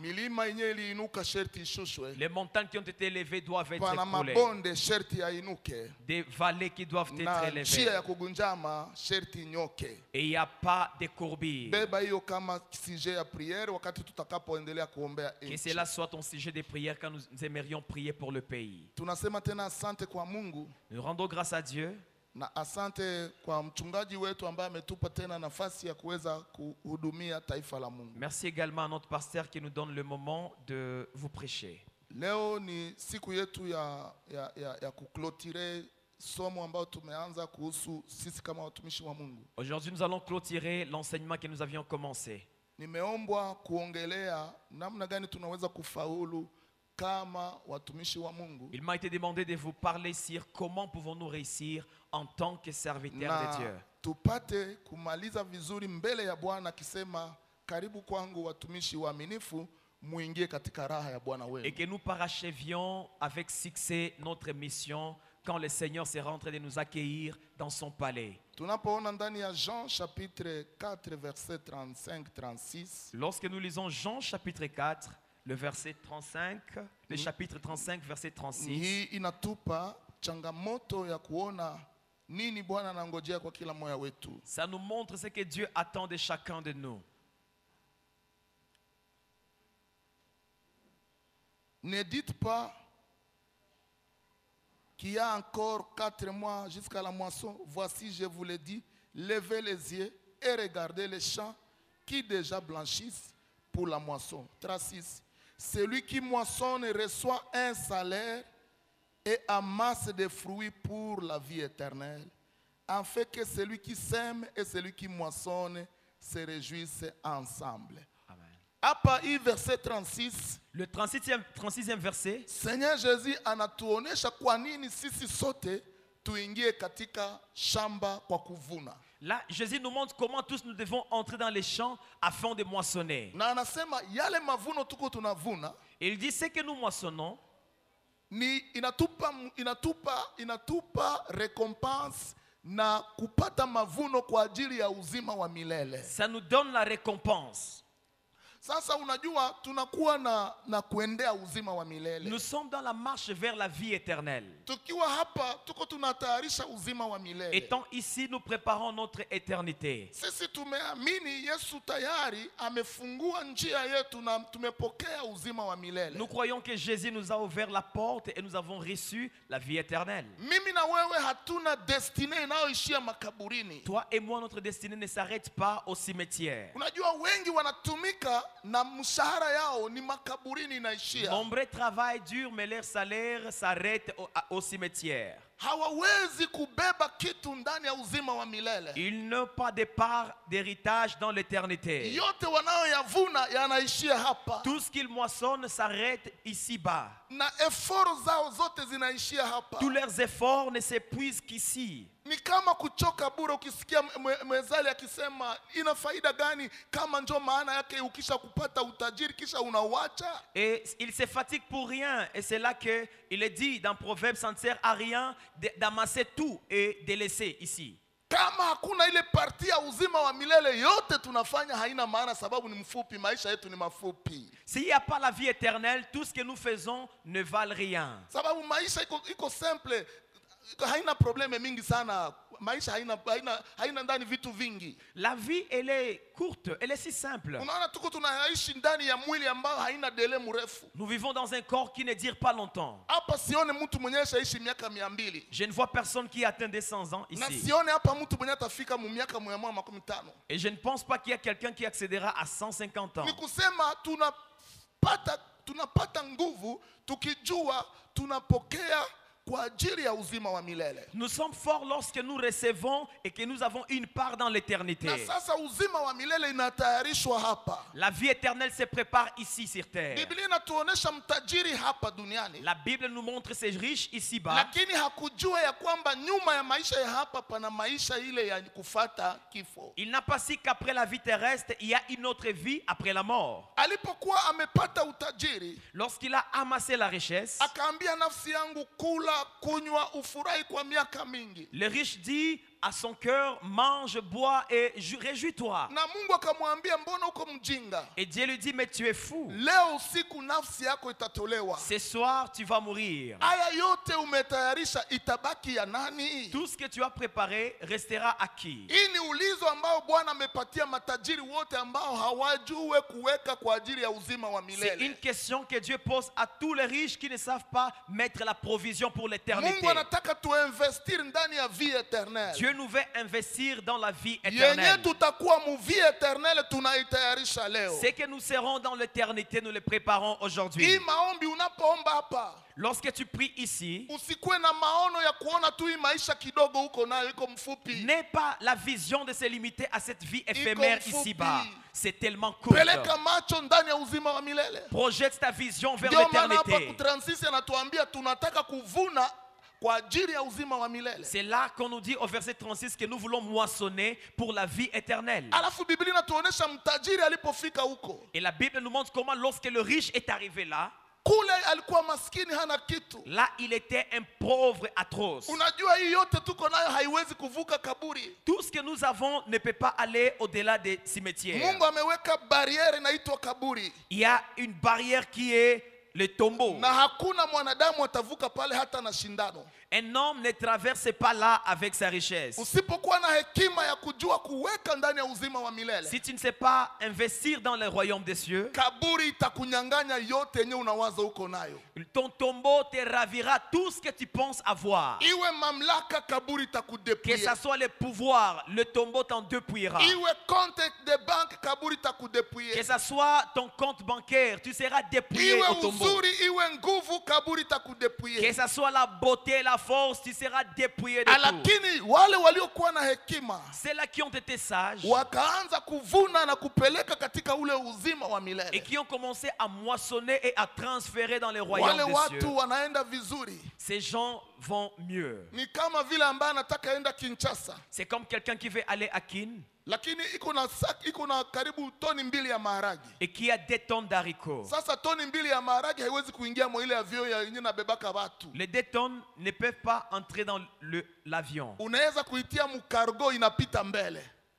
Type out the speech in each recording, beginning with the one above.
milima yenye iliinuka sherti ishushwe. Les montagnes qui ont été élevées doivent être Pana écroulées. mabonde sherti yainuke. Des vallées qui doivent être Na élevées. njia ya kugunjama sherti nyoke. Et il n'y a pas de courbille. Beba hiyo kama sujet ya prière wakati tutakapoendelea kuombea Que nchi. cela soit ton sujet de prière quand nous aimerions prier pour le pays. Tunasema tena asante kwa Mungu. Nous rendons grâce à Dieu. Na asante kwa mchungaji wetu ambaye ametupa tena nafasi ya kuweza kuhudumia taifa la Mungu. Merci également à notre pasteur qui nous donne le moment de vous prêcher. Leo ni siku yetu ya kuclôturer somo ambao tumeanza kuhusu sisi kama watumishi wa Mungu. Aujourd'hui, nous allons clôturer l'enseignement que nous avions commencé. Nimeombwa kuongelea namna gani tunaweza kufaulu kama watumishi wa Mungu. Il m'a été demandé de vous parler sur comment pouvons-nous réussir en tant que serviteurs de Dieu. Tupate kumaliza vizuri mbele ya Bwana akisema karibu kwangu watumishi waaminifu muingie katika raha ya Bwana wenu. Et que nous parachevions avec succès notre mission quand le Seigneur sera en train de nous accueillir dans son palais. Tunapoona ndani ya Jean chapitre 4 verset 35-36. Lorsque nous lisons Jean chapitre 4, le verset 35, le chapitre 35 verset 36. Hii inatupa changamoto ya kuona nini Bwana anangojea kwa kila moja wetu. Ça nous montre ce que Dieu attend de chacun de nous. Ne dites pas qu'il y a encore 4 mois jusqu'à la moisson. Voici, je vous le dis, levez les yeux et regardez les champs qui déjà blanchissent pour la moisson. 36. Celui qui moissonne reçoit un salaire et amasse des fruits pour la vie éternelle, afin que celui qui sème et celui qui moissonne se réjouissent ensemble. Hapa hii verset 36. Le 36e verset. Seigneur Jésus anatuonesha kwa nini sisi sote tuingie katika shamba kwa kuvuna. Là, Jésus nous montre comment tous nous devons entrer dans les champs afin de moissonner. Na anasema yale mavuno tuko tunavuna. Et il dit ce que nous moissonnons ni inatupa récompense na kupata mavuno kwa ajili ya uzima wa milele. Ça nous donne la récompense. Sasa unajua tunakuwa na kuendea uzima wa milele. Nous sommes dans la marche vers la vie éternelle. Tukiwa hapa tuko tunatayarisha uzima wa milele. Étant ici, nous préparons notre éternité. Sisi tumeamini Yesu tayari amefungua njia yetu na tumepokea uzima wa milele. Nous croyons que Jésus nous a ouvert la porte et nous avons reçu la vie éternelle. Mimi na wewe hatuna destinée inayoishia makaburini. Toi et moi, notre destinée ne s'arrête pas au cimetière. Unajua wengi wanatumika na mshahara yao ni makaburini inaishia. Nombreux travaillent dur mais leur salaire s'arrête au cimetière. Hawawezi kubeba kitu ndani ya uzima wa milele. Ils n'ont pas de part d'héritage dans l'éternité. Yote wanayoyavuna yanaishia hapa. Tout ce qu'ils moissonnent s'arrête ici-bas. Na effort zao zote zinaishia hapa. Tous leurs efforts ne s'épuisent qu'ici. Ni kama kuchoka bure. Ukisikia mwezali akisema ina faida gani kama njo maana yake ukisha kupata utajiri kisha unauacha. Et il se fatigue pour rien. Et c'est là que il est dit dans Proverbe, ça ne sert à rien d'amasser tout et de laisser ici. Kama hakuna ile parti ya uzima wa milele, yote tunafanya haina maana sababu ni mfupi, maisha yetu ni mafupi. S'il n'y a pas la vie éternelle, tout ce que nous faisons ne valent rien. Sababu maisha iko simple, haina probleme mingi sana. Maisha haina ndani vitu vingi. La vie, elle est courte, elle est si simple. Unaona tuko tunaishi ndani ya mwili ambao haina dele mrefu. Nous vivons dans un corps qui ne dure pas longtemps. Hapa sione mtu mwenye aishi miaka 200. Je ne vois personne qui atteint des 100 ans ici. Na sione hapa mtu mwenye atafika mu miaka 150. Et je ne pense pas qu'il y a quelqu'un qui accédera à 150 ans. Ni kusema tunapata nguvu tukijua tunapokea kwa ajili ya uzima wa milele. Nous sommes forts lorsque nous recevons et que nous avons une part dans l'éternité. Na sasa uzima wa milele inatayarishwa hapa. La vie éternelle se prépare ici sur terre. Biblia inatuonesha mtajiri hapa duniani. La Bible nous montre ces riches ici-bas. Lakini hakujua ya kwamba nyuma ya maisha ya hapa pana maisha ile ya kufuata kifo. Il n'a pas su qu'après la vie terrestre, il y a une autre vie après la mort. Alipokuwa amepata utajiri, lorsqu'il a amassé la richesse, akaambia nafsi yangu kula, kunywa, ufurahi kwa miaka mingi. le riche dit à son cœur, mange, bois et réjouis-toi. Na Mungu akamwambia, mbona uko mjinga? Et Dieu lui dit, mais tu es fou. Leo usiku nafsi yako itatolewa. Ce soir, tu vas mourir. Aya yote umetayarisha itabaki ya nani? Tout ce que tu as préparé restera à qui? Hii ni ulizo ambao Bwana amepatia matajiri wote ambao hawajue kuweka kwa ajili ya uzima wa C'est une milele. question que Dieu pose à tous les riches qui ne savent pas mettre la provision pour l'éternité. Mungu anataka tuinvestir ndani ya vie éternelle. Dieu nous veut investir dans la vie Yenye éternelle. tutakuwa mu vie éternelle tunaitayarisha leo. C'est que nous serons dans l'éternité, nous le préparons aujourd'hui. Hii maombi unapoomba hapa, Lorsque tu pries ici, usikuwe na maono ya kuona tu hii maisha kidogo uko nayo iko mfupi. n'aie pas la vision de se limiter à cette vie éphémère Iko mfupi. ici-bas. C'est tellement court. Peleka macho ndani ya uzima wa milele. Projette ta vision vers Ndio maana hapa l'éternité. kutransisi anatuambia tunataka kuvuna kwa ajili ya uzima wa milele. C'est là qu'on nous dit au verset 36 que nous voulons moissonner pour la vie éternelle. Alafu Biblia inatuonesha mtajiri alipofika huko. Et la Bible nous montre comment lorsque le riche est arrivé là, Kule alikuwa maskini hana kitu. là il était un pauvre atroce. Unajua hii yote tuko nayo haiwezi kuvuka kaburi. Tout ce que nous avons ne peut pas aller au-delà des cimetières. Mungu ameweka bariere inaitwa kaburi. Il y a une barrière qui est le tombeau. Na hakuna mwanadamu atavuka pale hata na shindano. Un homme ne traverse pas là avec sa richesse. Usipokuwa na hekima ya kujua kuweka ndani ya uzima wa milele, Si tu ne sais pas investir dans le royaume des cieux, kaburi itakunyang'anya yote yenye unawaza uko nayo. ton tombeau te ravira tout ce que tu penses avoir. Iwe mamlaka, kaburi Que itakudepouiller. ça soit le pouvoir, le tombeau t'en dépouillera. Iwe compte de banque, kaburi Que itakudepouiller. ça soit ton compte bancaire, tu seras dépouillé Iwe au tombeau. uzuri, iwe nguvu, kaburi Que itakudepouiller. ça soit la beauté, la force, tu seras dépouillé de tout. Lakini wale waliokuwa na hekima Ceux-là qui ont été sages wakaanza kuvuna na kupeleka katika ule uzima wa et milele. qui ont commencé à moissonner et à transférer dans les royaumes Wale des cieux, watu wanaenda vizuri. ces gens vont mieux. Ni kama vile ambaye anataka enda Kinshasa, C'est comme quelqu'un qui veut aller à Kin lakini iko na karibu toni 2 ya maharagi. et qui a 2 tonnes d'haricots. Sasa toni 2 ya maharagi haiwezi kuingia mwa ile avion ya yenye nabebaka watu. Les 2 tonnes ne peuvent pas entrer dans l'avion. Unaweza kuitia mukargo inapita mbele.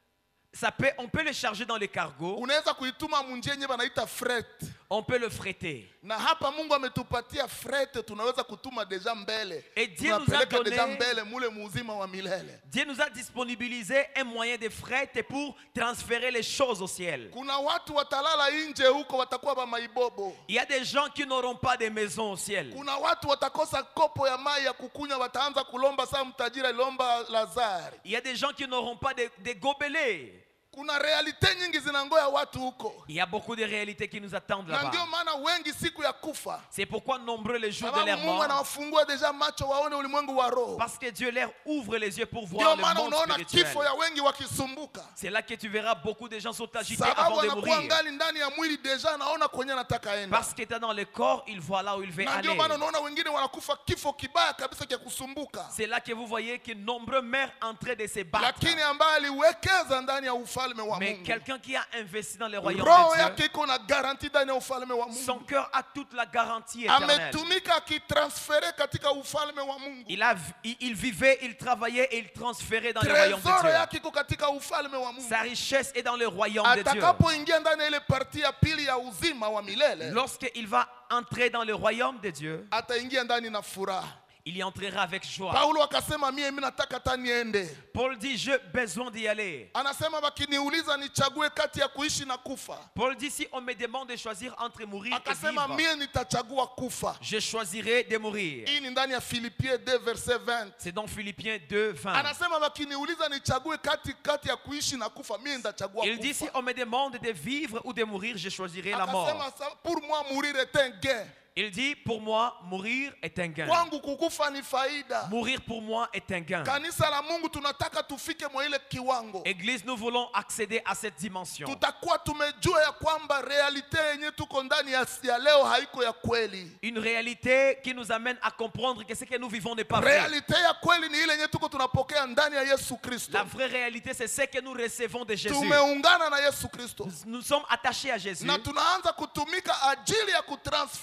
On peut le charger dans les cargos, Unaweza kuituma munjia yenye banaita fret. on peut le fretter. Na hapa Mungu ametupatia fret, tunaweza kutuma deja mbele. Et Dieu nous a Tunapeleka deja donné, mbele mule muuzima wa milele. Dieu nous a disponibilisé un moyen de fret pour transférer les choses au ciel. Kuna watu watalala nje huko watakuwa ba maibobo. Il y a des gens qui n'auront pas de maison au ciel. Kuna watu watakosa kopo ya mai ya kukunywa, wataanza kulomba saa mtajiri alomba Lazari. Il y a des gens qui n'auront pas de gobelets. Kuna realite nyingi zinangoya watu huko. Il y a beaucoup de réalités qui nous attendent Na ndio là-bas. maana wengi siku ya kufa, C'est pourquoi nombreux les jours de sababu leur Mungu mort. anawafungua deja macho waone ulimwengu wa roho. Parce que Dieu leur ouvre les yeux pour Ndio voir le maana monde unaona spirituel. kifo ya wengi wakisumbuka, C'est là que tu verras beaucoup de gens sont agités sababu avant de anakuwa mourir. ngali ndani ya mwili deja anaona kwenye anataka enda. Parce qu'il est dans le corps, il voit là où il veut Na ndio aller. maana unaona wengine wanakufa kifo kibaya kabisa cha kusumbuka, C'est là que vous voyez que nombreux meurent en train de se battre. lakini ambaye aliwekeza ndani ya ufalme wa Mais Mungu, quelqu'un qui a investi dans le royaume roho de yake Dieu, iko na garanti ndani ya ufalme wa son Mungu. cœur a toute la garantie éternelle. Ametumika akitransfere katika ufalme wa Mungu. Il vivait, il travaillait et il transférait dans le royaume Trésor de Dieu. yake iko katika ufalme wa Mungu. Sa richesse est dans le royaume de Dieu. Atakapoingia ndani ya ile parti ya pili ya uzima wa milele, Lorsqu'il va entrer dans le royaume de Dieu, ataingia ndani na furaha. il y entrera avec joie. Paulo akasema mimi nataka hata niende. Paul dit, j'ai besoin d'y aller. Anasema wakiniuliza nichague kati ya kuishi na kufa, Paul dit, si on me demande de choisir entre mourir et akasema vivre, mie nitachagua kufa. je choisirai de mourir. Hii ni ndani ya Filipiens 2 verset 20. C'est dans Philippiens 2, 20. Anasema wakiniuliza nichague kati ya kuishi na kufa, mie nitachagua Il dit, si kufa. on me demande de vivre ou de mourir, je choisirai la mort. Akasema pour moi mourir est un gain. Il dit, pour moi, mourir est un gain. Kwangu kukufa ni faida. Mourir pour moi est un gain. Kanisa la Mungu tunataka tufike mwa ile kiwango. Église, nous voulons accéder à cette dimension. Tutakuwa tumejua ya kwamba realite yenye tuko ndani ya leo haiko ya kweli. Une réalité qui nous amène à comprendre que ce que nous vivons n'est pas vrai. Realite ya kweli ni ile yenye tuko tunapokea ndani ya Yesu Kristo. La vraie réalité, c'est ce que nous recevons de Jésus. Tumeungana na Yesu Kristo. Nous sommes attachés à Jésus. Na tunaanza kutumika ajili ya kutransfere kule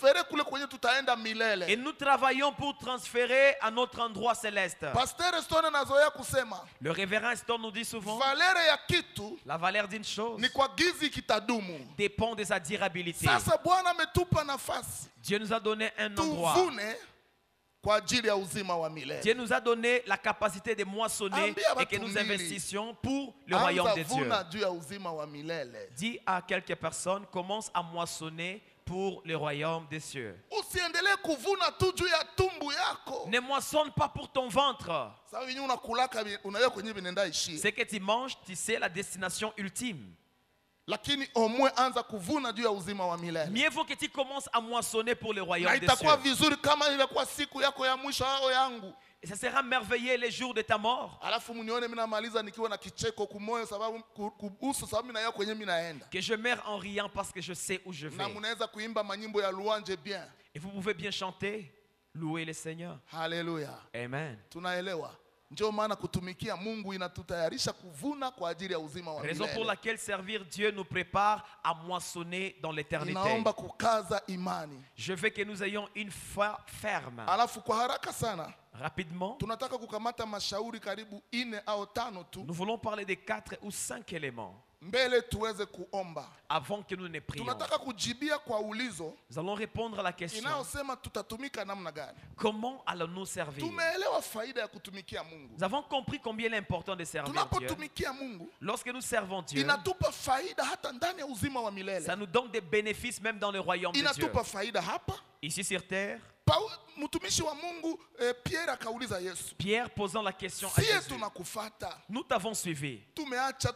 kule kwenye tutaenda Et milele. nous travaillons pour transférer à notre endroit céleste. Pastor Stone anazoea kusema Le révérend Stone nous dit souvent, valere ya kitu la valeur d'une chose ni kwa gizi kitadumu. dépend de sa durabilité. Sasa Bwana ametupa nafasi Dieu nous a donné un endroit. tuvune kwa ajili ya uzima wa milele. Dieu nous a donné la capacité de moissonner Ambia et que nous watu mbili. investissions pour le royaume Anza de Dieu. vuna juu ya uzima wa milele. Dis à quelques personnes, commence à moissonner pour le royaume des cieux. Usiendelee kuvuna tu juu ya tumbu yako. Ne moissonne pas pour ton ventre. Sababu yenyewe unakulaka unaweka kwenye binenda ishie. Ce que tu manges, tu sais la destination ultime. Lakini omwe anza kuvuna juu ya uzima wa milele. Mieux vaut que tu commences à moissonner pour le royaume Na des itakuwa cieux. vizuri kama ile kwa siku yako ya mwisho au yangu. Et ça sera merveilleux les jours de ta mort. Alafu mnione mimi namaliza nikiwa na kicheko kumoyo sababu kuhusu sababu mimi na yeye kwenye mimi naenda. Que je meurs en riant parce que je sais où je Na vais. mnaweza kuimba manyimbo ya luanje bien. Et vous pouvez bien chanter, louer le Seigneur. Haleluya. Amen. Tunaelewa. Ndio maana kutumikia Mungu inatutayarisha kuvuna kwa ajili ya uzima wa Raison pour milele. laquelle servir Dieu nous prépare à moissonner dans l'éternité. Inaomba kukaza imani. Je veux que nous ayons une foi ferme. Alafu kwa haraka sana Rapidement, tunataka kukamata mashauri karibu 4 au 5 tu nous voulons parler des 4 ou 5 éléments mbele tuweze kuomba. avant que nous ne prions. Tunataka kujibia kwa ulizo Nous allons répondre à la question, inayosema tutatumika namna gani. comment allons-nous servir? Tumeelewa faida ya kutumikia Mungu. Nous avons compris combien il est important de servir Dieu. Tunapotumikia Mungu Lorsque nous servons Dieu, inatupa faida hata ndani ya uzima wa ça milele. nous donne des bénéfices même dans le royaume de Dieu. Inatupa faida hapa. Ici sur terre, Mtumishi wa Mungu Pierre akauliza Yesu, Pierre posant la question à sie Jésus, tunakufata, nous t'avons suivi, tumeacha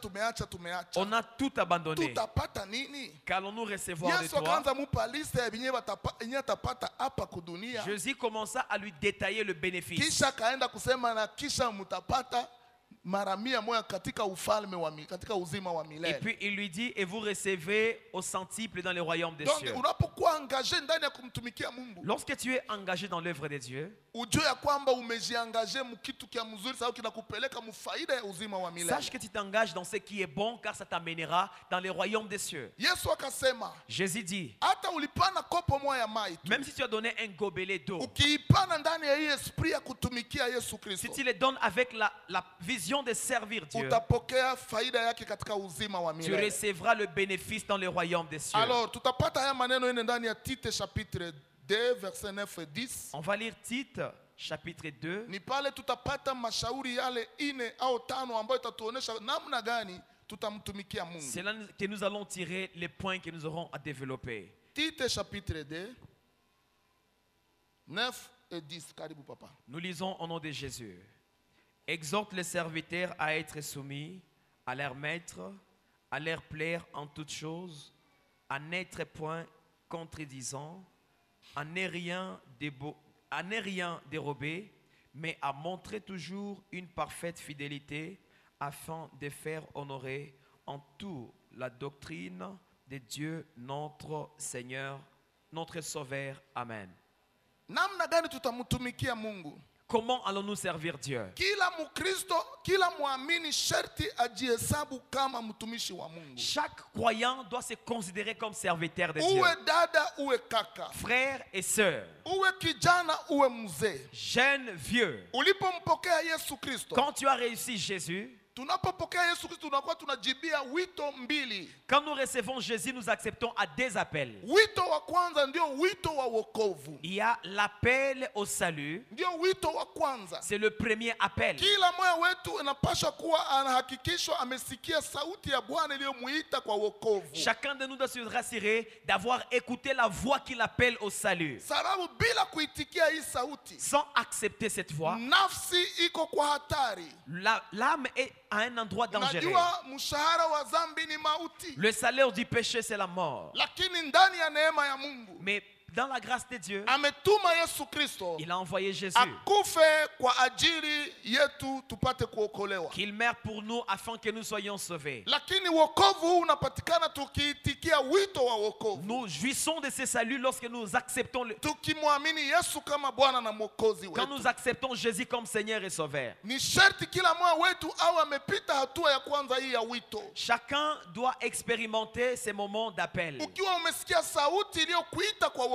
on a tout abandonné, tutapata nini? qu'allons-nous recevoir de Yesu toi? akaanza mupa liste ya binye atapata hapa kudunia, Jésus commença à lui détailler le bénéfice. kisha kaenda kusema na kisha mutapata mara 100 katika ufalme wa katika uzima wa Et milele. puis il lui dit, et vous recevez au centuple dans le royaume des Donc cieux. unapokuwa engagé ndani ya kumtumikia Mungu, Lorsque tu es engagé dans l'œuvre de Dieu, ujue ya kwamba umejiangaje mkitu kia mzuri sababu kinakupeleka mfaida ya uzima wa milele. sache que tu t'engages dans ce qui est bon car ça t'amènera dans le royaume des cieux. Yesu akasema Jésus dit, hata ulipana kopo moja ya mai tu, même si tu as donné un gobelet d'eau, ukiipana ndani ya hii esprit ya kutumikia Yesu si Kristo, tu les donnes avec la vision de servir Dieu, utapokea faida yake katika uzima wa tu milele. recevras le bénéfice dans le royaume des cieux. Alors tutapata haya maneno ine ndani ya Tite chapitre 2 verset 9 et 10. On va lire Tite chapitre 2. Ni pale tutapata mashauri yale 4 au 5 ambayo itatuonesha namna gani tutamtumikia Mungu. C'est là que nous allons tirer les points que nous aurons à développer. Tite chapitre 2 9 et 10. Karibu papa. Nous lisons au nom de Jésus. Exhorte les serviteurs à être soumis à leur maître, à leur plaire en toutes choses, à n'être point contredisant, à ne rien dérober, mais à montrer toujours une parfaite fidélité afin de faire honorer en tout la doctrine de Dieu notre Seigneur, notre Sauveur. Amen. Namna gani tutamtumikia Mungu? Comment allons-nous servir Dieu? Kila Mkristo, kila muamini sharti ajihesabu kama mtumishi wa Mungu. Chaque croyant doit se considérer comme serviteur de Dieu. Uwe dada, uwe kaka. Frères et sœurs, Uwe kijana, uwe mzee. jeunes, vieux, Ulipompokea Yesu Kristo, quand tu as réussi Jésus, tunapopokea Yesu Kristo tunakuwa tunajibia wito mbili. quand nous recevons Jésus, nous acceptons à deux appels. Wito wa kwanza ndio wito wa wokovu. Il y a l'appel au salut, Ndio wito wa kwanza. c'est le premier appel. Kila moja wetu inapaswa kuwa anahakikishwa amesikia sauti ya Bwana iliyomuita kwa wokovu. Chacun de nous doit se rassurer d'avoir écouté la voix qui l'appelle au salut. Sababu bila kuitikia hii sauti, Sans accepter cette voix, nafsi iko kwa hatari. l'âme est à un endroit dangereux. Unajua mshahara wa dhambi ni mauti. Le salaire du péché, c'est la mort. Lakini ndani ya neema ya Mungu Mais dans la grâce de Dieu, ametuma Yesu Kristo il a envoyé Jésus, akufe kwa ajili yetu tupate kuokolewa. qu'il meurt pour nous afin que nous soyons sauvés. Lakini wokovu huu unapatikana tukiitikia wito wa wokovu. Nous jouissons de ce salut lorsque nous acceptons Tukimwamini Yesu kama Bwana na Mwokozi quand wetu. nous acceptons Jésus comme Seigneur et Sauveur. Ni sharti kila mmoja wetu au amepita hatua ya kwanza hii ya wito. Chacun doit expérimenter ces moments d'appel. Ukiwa umesikia sauti iliyokuita kwa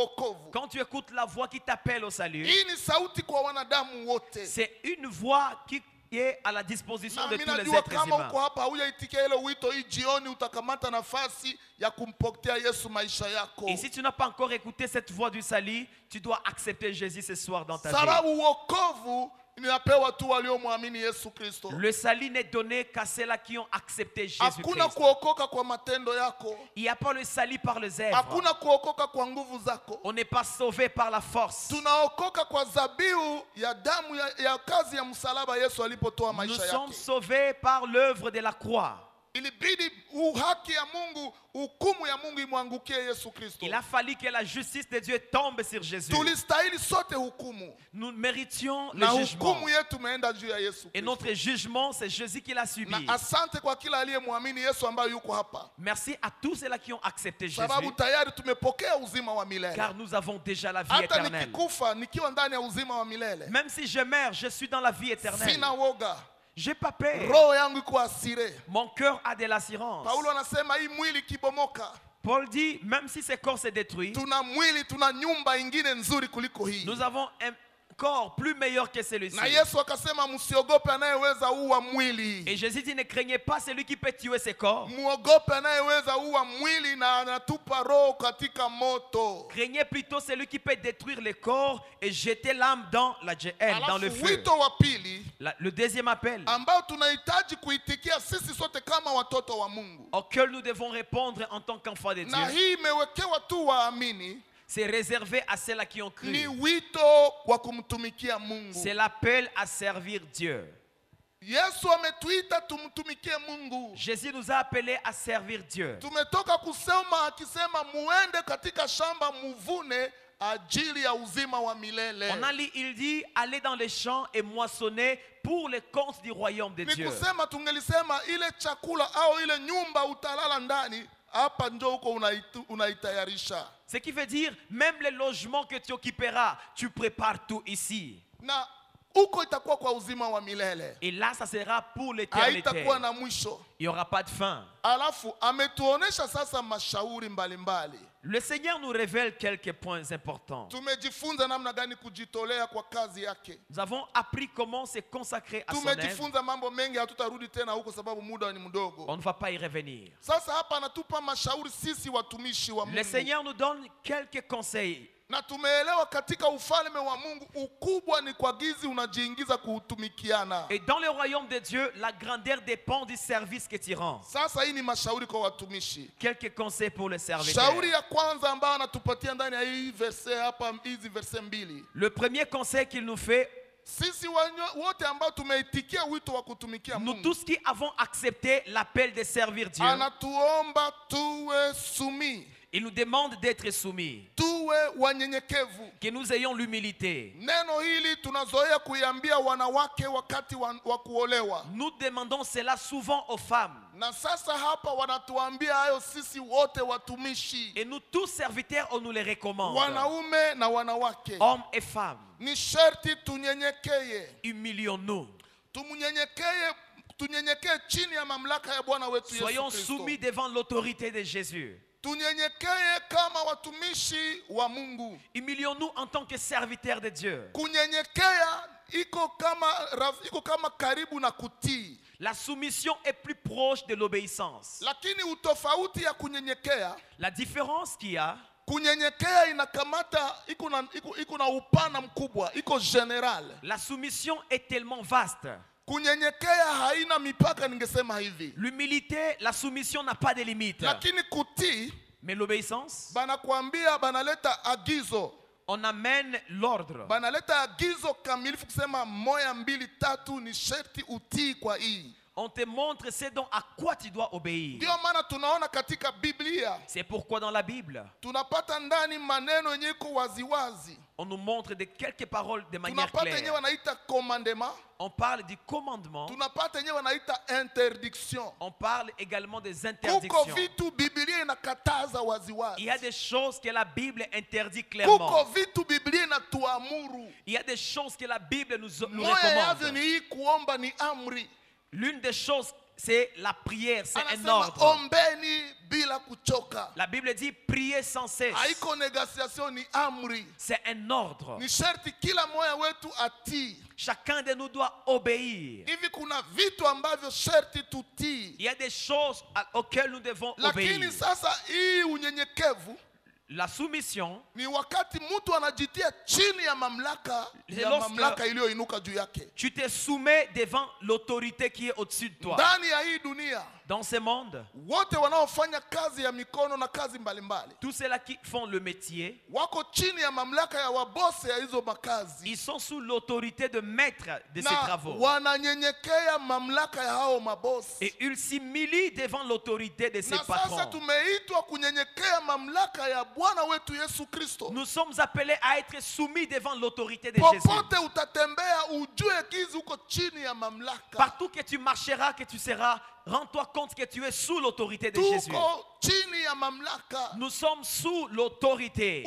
wokovu. Quand tu écoutes la voix qui t'appelle au salut, Hii ni sauti kwa wanadamu wote. c'est une voix qui est à la disposition Na de mimi tous les najua êtres kama uko humains. hapa hujaitikia ile wito, hii jioni utakamata nafasi ya kumpokea Yesu maisha yako. Et si tu n'as pas encore écouté cette voix du salut, tu dois accepter Jésus ce soir dans ta vie. Sababu wokovu inapewa tu waliomwamini Yesu Kristo. Le salut n'est donné qu'à ceux-là qui ont accepté Hakuna Jésus-Christ. kuokoka kwa matendo yako. Il n'y a pas le salut par les œuvres. Hakuna kuokoka kwa nguvu zako. On n'est pas sauvé par la force. Tunaokoka kwa dhabihu ya damu ya kazi ya msalaba Yesu alipotoa Nous maisha sommes yake. sauvés par l'œuvre de la croix. Ilibidi haki ya Mungu, hukumu ya Mungu imwangukie Yesu Kristo. Il a fallu que la justice de Dieu tombe sur Jésus. Tulistahili sote hukumu. Nous méritions le Na jugement. hukumu yetu imeenda juu ya Yesu Et Kristo. notre jugement, c'est Jésus qui l'a subi. Na asante kwa kila aliyemwamini Yesu ambaye yuko hapa. Merci à tous ceux-là qui ont accepté Jésus, Sababu tayari tumepokea uzima wa milele. car nous avons déjà la vie Hata éternelle. nikikufa nikiwa ndani ya uzima wa milele, Même si je meurs, je suis dans la vie éternelle. sina woga. J'ai pas peur. Roho yangu iko asire. Mon cœur a de l'assurance. Paulo anasema hii mwili kibomoka, Paul dit, même si ce corps s'est détruit, tuna mwili, tuna nyumba ingine nzuri kuliko hii. nous avons un corps plus meilleur que celui-ci. Na Yesu akasema msiogope anayeweza uwa mwili. Et Jésus dit, ne craignez pas celui qui peut tuer ses corps. Muogope anayeweza uwa mwili na anatupa roho katika moto. Craignez plutôt celui qui peut détruire le corps et jeter l'âme dans la Gehenna, dans le Alafu feu. wito wa pili Le deuxième appel ambao tunahitaji kuitikia sisi sote kama watoto wa Mungu, auquel nous devons répondre en tant qu'enfants de na Dieu, hii imewekewa tu waamini, c'est réservé à ceux-là qui ont ni cru. wito wa kumtumikia Mungu. C'est l'appel à servir Dieu. Yesu ametuita tumtumikie Mungu. Jésus nous a appelés à servir Dieu. Tumetoka kusema akisema muende katika shamba muvune ajili ya uzima wa milele. On a lu, il dit, allez dans les champs et moissonnez pour les comptes du royaume de Ni Dieu. kusema tungelisema ile chakula au ile nyumba utalala ndani, hapa ndio huko unaitayarisha. Ce qui veut dire, même les logements que tu occuperas, tu prépares tout ici. Na huko itakuwa kwa uzima wa milele. Et là, ça sera pour l'éternité. Haitakuwa na mwisho. Il n'y aura pas de fin. Alafu ametuonesha sasa mashauri mbalimbali. Le Seigneur nous révèle quelques points importants. Tumejifunza namna gani kujitolea kwa kazi yake. Nous avons appris comment se consacrer à son œuvre. Tumejifunza mambo mengi, hatutarudi tena huko sababu muda ni mdogo. On ne va pas y revenir. Sasa hapa anatupa mashauri sisi watumishi wa Le Mungu. Seigneur nous donne quelques conseils. Na tumeelewa katika ufalme wa Mungu ukubwa ni kwa gizi unajiingiza kuutumikiana. Et dans le royaume de Dieu, la grandeur dépend du service que tu rends. Sasa hii ni mashauri kwa watumishi. Quelques conseils pour le serviteur. Shauri ya kwanza ambayo anatupatia ndani ya hii verse hapa, hizi verse mbili. Le premier conseil qu'il nous fait, Sisi wote ambao tumeitikia wito wa kutumikia nous Mungu, tous qui avons accepté l'appel de servir Dieu, anatuomba tuwe sumi, il nous demande d'être soumis, tuwe wanyenyekevu. que nous ayons l'humilité. Neno hili tunazoea kuiambia wanawake wakati wa kuolewa. Nous demandons cela souvent aux femmes. Na sasa hapa wanatuambia hayo sisi wote watumishi, Et nous tous serviteurs, on nous les recommande. wanaume na wanawake. Hommes et femmes, Ni sharti tunyenyekee. humilions-nous. Tunyenyekee chini ya mamlaka ya Bwana wetu Yesu Soyons Kristo. soumis devant l'autorité de Jésus. Tunyenyekee kama watumishi wa Mungu. Humilions-nous en tant que serviteurs de Dieu. Kunyenyekea iko kama karibu na kutii. La soumission est plus proche de l'obéissance. Lakini utofauti ya kunyenyekea, La différence qu'il y a, kunyenyekea inakamata iko na upana mkubwa, iko general. la soumission est tellement vaste. Kunyenyekea haina mipaka, ningesema hivi. L'humilité, la soumission n'a pas de limite. Lakini kutii, Mais l'obéissance, banakuambia banaleta agizo. on amène l'ordre. Banaleta agizo kamilifu kusema moja mbili tatu ni sharti utii kwa hii. On te montre ce dont à quoi tu dois obéir. Ndio maana tunaona katika Biblia C'est pourquoi dans la Bible, tunapata ndani maneno yenye iko waziwazi. on nous montre de quelques paroles de manière Tunapata yenye claire. wanaita commandement, On parle du commandement, tunapata yenye wanaita interdiction. on parle également des Kuko interdictions. vitu Biblia inakataza Il waziwazi. y a des choses que la Bible interdit Kuko clairement. vitu Biblia inatuamuru. Il y a des choses que la Bible nous Moja yavyo recommande. ni hii kuomba ni amri. L'une des choses c'est la prière, c'est un Anasema ordre. ombeni bila kuchoka. La Bible dit prier sans cesse. Haiko negociation, ni amri. C'est un ordre. Ni sharti kila moya wetu atii. Chacun de nous doit obéir. Hivi kuna vitu ambavyo sharti tutii. Il y a des choses auxquelles nous devons Lakini obéir. sasa hii unyenyekevu La soumission, ni wakati mtu anajitia chini ya mamlaka iliyoinuka juu yake. tu te soumets devant l'autorité qui est au-dessus de toi. Ndani ya hii dunia, Dans ce monde, wote wanaofanya kazi ya mikono na kazi mbalimbali tous ceux-là qui font le métier, wako chini ya mamlaka ya wabose ya hizo makazi, ils sont sous l'autorité de maître de ces na travaux. wananyenyekea mamlaka ya hao mabosi. Et ils s'humilient devant l'autorité de ces Na sasa patrons. tumeitwa kunyenyekea mamlaka ya Bwana wetu Yesu Kristo. Nous sommes appelés à être soumis devant l'autorité de Jésus. Popote utatembea ujue kizi uko chini ya mamlaka. Partout que tu marcheras, que tu seras, rends-toi compte que tu es sous l'autorité de Jésus. Tuko chini ya mamlaka. Nous sommes sous l'autorité.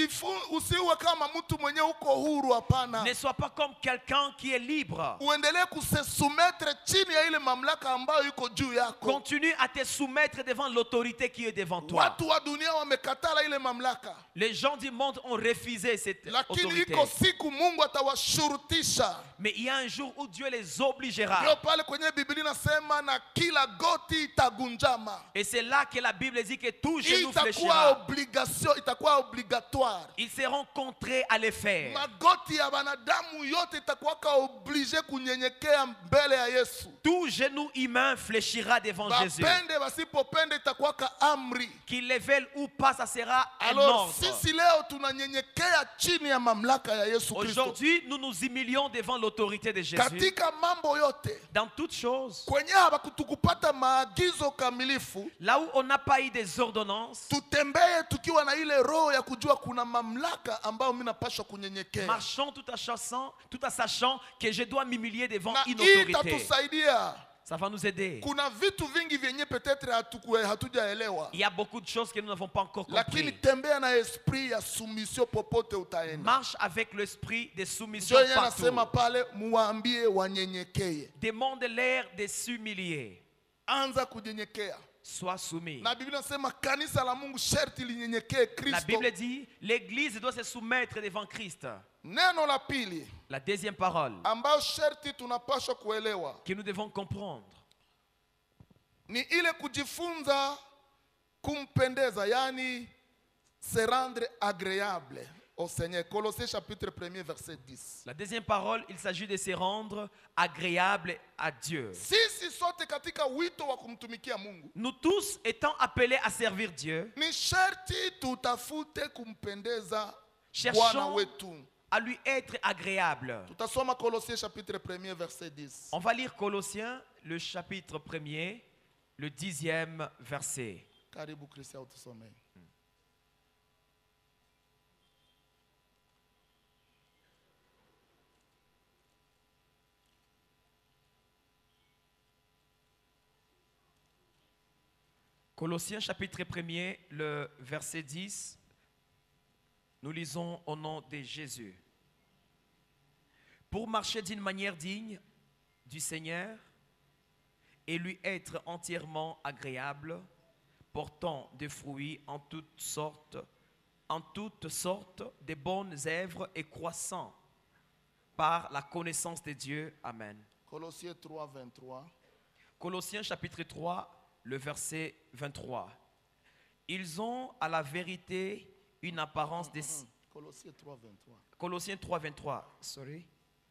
Usiwe kama mtu mwenye uko huru, hapana. Ne sois pas comme quelqu'un qui est libre. Uendelee kusesoumettre chini ya ile mamlaka ambayo iko juu yako. Continue à te soumettre devant l'autorité qui est devant toi. Watu wa dunia wamekatala ile mamlaka. Les gens du monde ont refusé cette Lakini autorité. iko siku Mungu atawashurutisha. Mais il y a un jour où Dieu les obligera. Ndio pale kwenye Biblia inasema na kila goti itagunjama. Et c'est là que la Bible dit que tout genou Itakuwa fléchira. obligation, itakuwa obligatoire. Ils seront contraints à le faire. Magoti ya wanadamu yote itakuwa obligé kunyenyekea mbele ya Yesu. Tout genou humain fléchira devant Jésus. Bapende basipopende itakuwa amri. Qu'ils le veulent ou pas, ça sera un Alors ordre. sisi leo tunanyenyekea chini ya mamlaka ya Yesu Kristo. Aujourd'hui, nous nous humilions devant l'autorité de Jésus. Katika mambo yote Dans toutes choses, kwenye habakutukupata maagizo kamilifu, là où on n'a pas eu des ordonnances, tutembee tukiwa na ile roho ya kujua kuna mamlaka ambayo mimi napaswa kunyenyekea. marchons tout en sachant que je dois m'humilier devant Na une hii autorité. itatusaidia. Ça va nous aider. Kuna vitu vingi vyenye peut-être hatujaelewa. Il y a beaucoup de choses que nous n'avons pas encore Lakini compris. tembea na esprit ya soumission popote utaenda. Marche avec l'esprit de soumission Ndio anasema partout. pale muambie wanyenyekee. Demande-leur de s'humilier. Anza kunyenyekea. Sois soumis. Na Biblia inasema kanisa la Mungu sharti linyenyekee La Kristo. Bible dit, l'Église doit se soumettre devant Christ. Neno la pili La deuxième parole ambayo sharti tunapaswa kuelewa que nous devons comprendre, ni ile kujifunza kumpendeza, yani se rendre agréable au Seigneur. Colossiens chapitre 1er verset 10. la deuxième parole, il s'agit de se rendre agréable à Dieu. Sisi sote katika wito wa kumtumikia Mungu, Nous tous étant appelés à servir Dieu, ni sharti tutafute kumpendeza Bwana cherchons wetu. à lui être agréable. Tutasoma Colossiens chapitre 1er verset 10. On va lire Colossiens, le chapitre 1er, le 10e verset. Karibu Christian utusomee. Colossiens chapitre 1er, le verset 10, nous lisons au nom de Jésus. Pour marcher d'une manière digne du Seigneur et lui être entièrement agréable, portant des fruits en toutes sortes de bonnes œuvres et croissant par la connaissance de Dieu. Amen. Colossiens 3, 23. Colossiens chapitre 3, le verset 23. Ils ont à la vérité une apparence de... Colossiens 3, 23. Colossiens 3, 23. Sorry.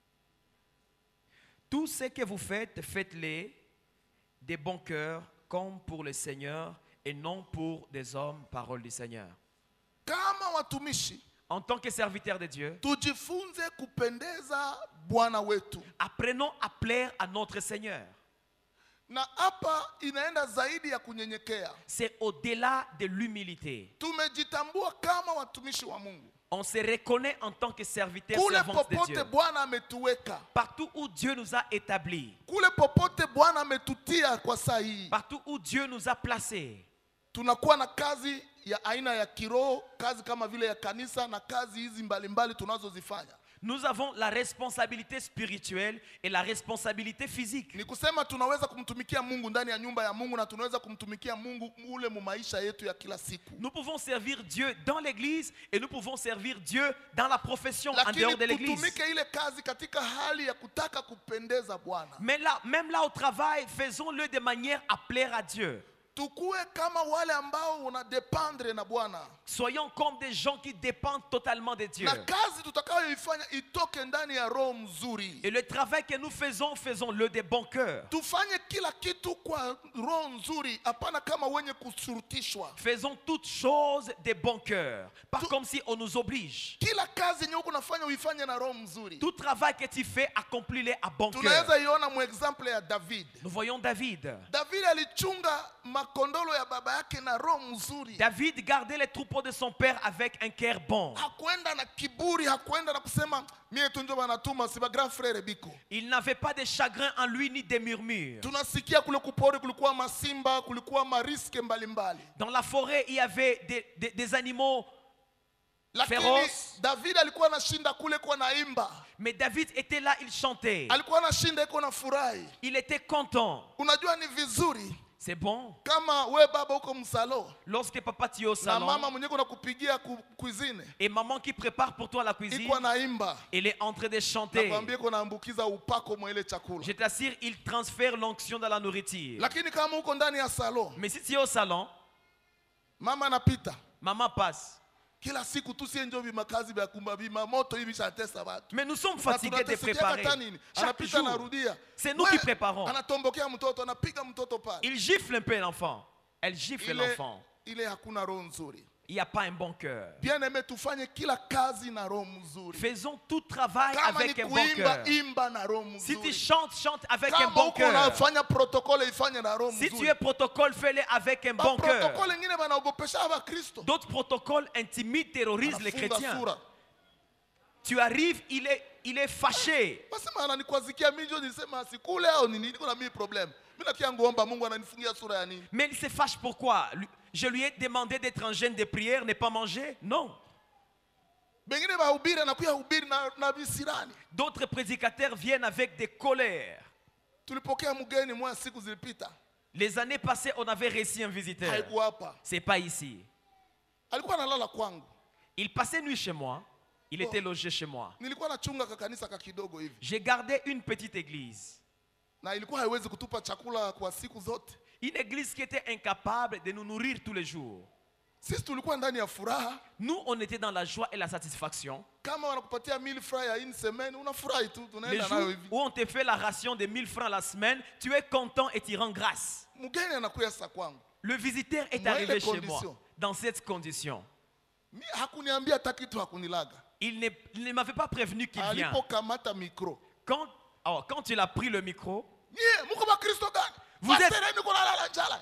Tout ce que vous faites, faites-le de bon cœur, comme pour le Seigneur et non pour des hommes, parole du Seigneur. Kama watumishi, En tant que serviteur de Dieu, tujifunze kupendeza Bwana wetu. apprenons à plaire à notre Seigneur. Na hapa inaenda zaidi ya kunyenyekea. C'est au-delà de l'humilité. Tumejitambua kama watumishi wa Mungu. On se reconnaît en tant que serviteur Kule servante de popote Dieu. Bwana ametuweka. Partout où Dieu nous a établis, Kule popote Bwana ametutia kwa saa hii. partout où Dieu nous a placés, Tunakuwa na kazi ya aina ya kiroho, kazi kama vile ya kanisa na kazi hizi mbalimbali tunazozifanya. Nous avons la responsabilité spirituelle et la responsabilité physique. Ni kusema tunaweza kumtumikia Mungu ndani ya nyumba ya Mungu na tunaweza kumtumikia Mungu ule mu maisha yetu ya kila siku. Nous pouvons servir Dieu dans l'église et nous pouvons servir Dieu dans la profession en dehors de l'église. Tutumike ile kazi katika hali ya kutaka kupendeza Bwana. Mais là, même là au travail, faisons-le de manière à plaire à Dieu. Tukue kama wale ambao wanadependre na Bwana. Soyons comme des gens qui dépendent totalement de Dieu. Na kazi tutakayoifanya itoke ndani ya roho mzuri. Et le travail que nous faisons, faisons-le de bon cœur. Tufanye kila kitu kwa roho nzuri, hapana kama wenye kushurutishwa. Faisons toutes choses de bon cœur, pas comme si on nous oblige. Kila kazi yenye uko nafanya uifanye na roho mzuri. Tout travail que tu fais, accomplis-le à bon cœur. Tunaweza iona mu exemple ya David. Nous voyons David. David alichunga makondolo ya baba yake na roho mzuri. David gardait les troupeaux de son père avec un cœur bon. Hakwenda na kiburi, hakwenda na kusema mie tu ndio banatuma si ba grand frère biko. Il n'avait pas de chagrin en lui ni de murmures. Tunasikia kule kupori kulikuwa masimba, kulikuwa mariske mbalimbali. Dans la forêt, il y avait des animaux Lakini féroces. David alikuwa anashinda kule kwa naimba. Mais David était là, il chantait. Alikuwa anashinda iko na furahi. Il était content. Unajua ni vizuri C'est bon. kama we baba uko msalo Lorsque papa tu es au na salon mama mwenye kuna kupigia cuisine et maman qui prépare pour toi la cuisine, iko naimba, elle est en train de chanter. nakwambia iko naambukiza upako mwa ile chakula. Je t'assure, il transfère l'onction dans la nourriture. Lakini kama uko ndani ya salon, Mais si tu es au salon, mama anapita maman passe. kila siku tu sie njo vimakazi vya kumbabima moto hivi shatesa watu. Mais nous sommes Na fatigués de tunatesikia préparer. hata nini? Chaque Anapita jour, narudia. c'est nous qui préparons. Anatombokea mtoto, anapiga mtoto pale. Il gifle un peu l'enfant. Elle gifle l'enfant. Ile hakuna roho nzuri. Il n'y a pas un bon cœur. Bien aimé, tufanye kila kazi na roho mzuri. Faisons tout travail Kama avec ni un bon kuimba, cœur. imba na roho Si tu mzuri. chantes, chante avec un Kama bon uko cœur. unafanya protokole ifanye na roho Si tu mzuri. es protocole, fais-le avec un bon cœur. Protokole nyingine wanaogopesha wa Kristo. D'autres protocoles intimident, terrorisent les Anafunga chrétiens. sura. Tu arrives, il est fâché. Basema ananikwazikia mimi ndio nilisema sikule au nini niko na mimi problem. Mimi nakia ngomba Mungu ananifungia sura ya nini? Mais il se fâche pourquoi? Je lui ai demandé d'être en jeûne de prière, ne pas manger? Non. Bengine bahubiri anakuya hubiri na visirani. D'autres prédicateurs viennent avec des colères. Tulipokea mgeni mwa siku zilipita. Les années passées, on avait reçu un visiteur. Haikuwa hapa. C'est pas ici. Alikuwa analala kwangu. Il passait nuit chez moi. Il était logé chez moi. Nilikuwa nachunga kakanisa kakidogo hivi. J'ai gardé une petite église. Na ilikuwa haiwezi kutupa chakula kwa siku zote. Une église qui était incapable de nous nourrir tous les jours. Sisi tulikuwa ndani ya furaha. Nous, on était dans la joie et la satisfaction. Kama wanakupatia 1000 francs ya une semaine, unafurahi tu, Les tunaenda jours nayo hivi. où on te fait la ration de 1000 francs la semaine, tu es content et tu rends grâce. Mgeni anakuya sasa kwangu. Le visiteur est Moi, arrivé les chez moi conditions. dans cette condition. Hakuniambia hata kitu hakunilaga. Il ne m'avait pas prévenu qu'il vient. Alipokamata micro. Quand il a pris le micro, Nyie mko ba Kristo gani? Vous êtes- Pastor niko nalala njala.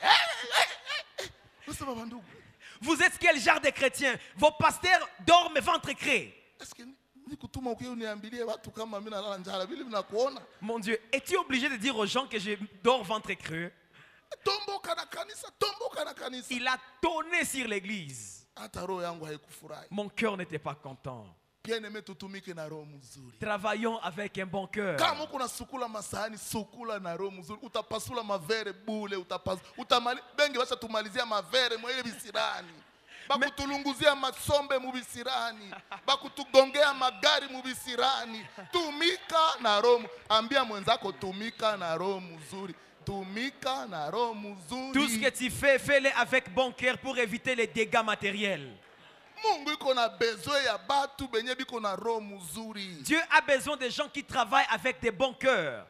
Usema bandugu. vous êtes quel genre de chrétien? Vos pasteurs dorment ventre creux. Est-ce que nikutuma ukio uniambilie watu kama mimi nalala njala vile vinakuona? Mon Dieu, es-tu obligé de dire aux gens que je dors ventre creux? Tomboka na kanisa, tomboka na kanisa. Il a tonné sur l'église. Hata roho yangu haikufurahi. Mon cœur n'était pas content. Bien aimé tutumike na roho mzuri. Travaillons avec un bon cœur. Kama uko nasukula masahani, sukula na roho mzuri. Utapasula mavere bule, bengi basha tumalizia mavere mwa ile bisirani. Bakutulunguzia masombe mu bisirani. Bakutugongea magari mu bisirani. Tumika na roho. Ambia mwenzako tumika na roho mzuri. Tumika na roho mzuri. Tout ce que tu fais, fais-le avec bon cœur pour éviter les dégâts matériels. Mungu iko na besoin ya batu benye biko na roho mzuri. Dieu a besoin de gens qui travaillent avec des bons cœurs.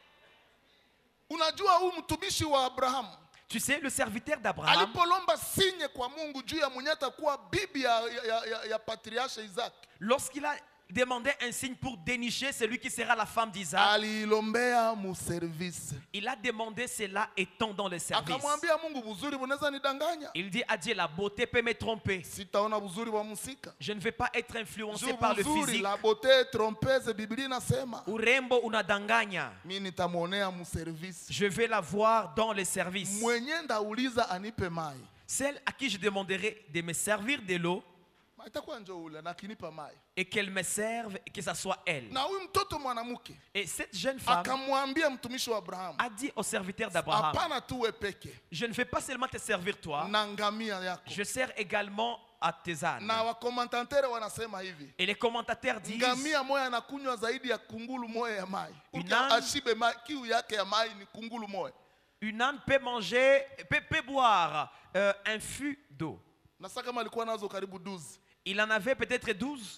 Unajua huyu mtumishi wa Abrahamu Tu sais, le serviteur d'Abraham, alipolomba sinye kwa Mungu juu ya mwenye atakuwa bibi ya patriarche Isaac, lorsqu'il a demandé un signe pour dénicher celui qui sera la femme d'Isaac, alilombea mu service. il a demandé cela étant dans le service. Akamwambia Mungu, buzuri bunaweza nidanganya? Il dit à Dieu, la beauté peut me tromper. Sitaona buzuri wa musika. Je ne vais pas être influencé Juu par le buzuri, physique. la beauté trompeuse, Biblia inasema. Urembo unadanganya. Mimi nitamwonea mu service. Je vais la voir dans le service. Mwenye ndauliza anipe mai. Celle à qui je demanderai de me servir de l'eau, itakuwa njoo ule na akinipa mai. et qu'elle me serve et que ça soit elle. Na huyu mtoto mwanamke Et cette jeune femme akamwambia mtumishi wa Abrahamu, a dit au serviteur d'Abraham, hapana tu wewe peke, je ne vais pas seulement te servir toi, na ngamia yako. je sers également à tes ânes. Na wakomentateurs wanasema hivi, Et les commentateurs disent, ngamia moja anakunywa zaidi ya kungulu moja ya mai. Ina- Ashibe mai, kiu yake ya mai ni kungulu moja. une âne peut manger, peut boire un fût d'eau. Na sasa kama alikuwa nazo karibu 12. Il en avait peut-être 12.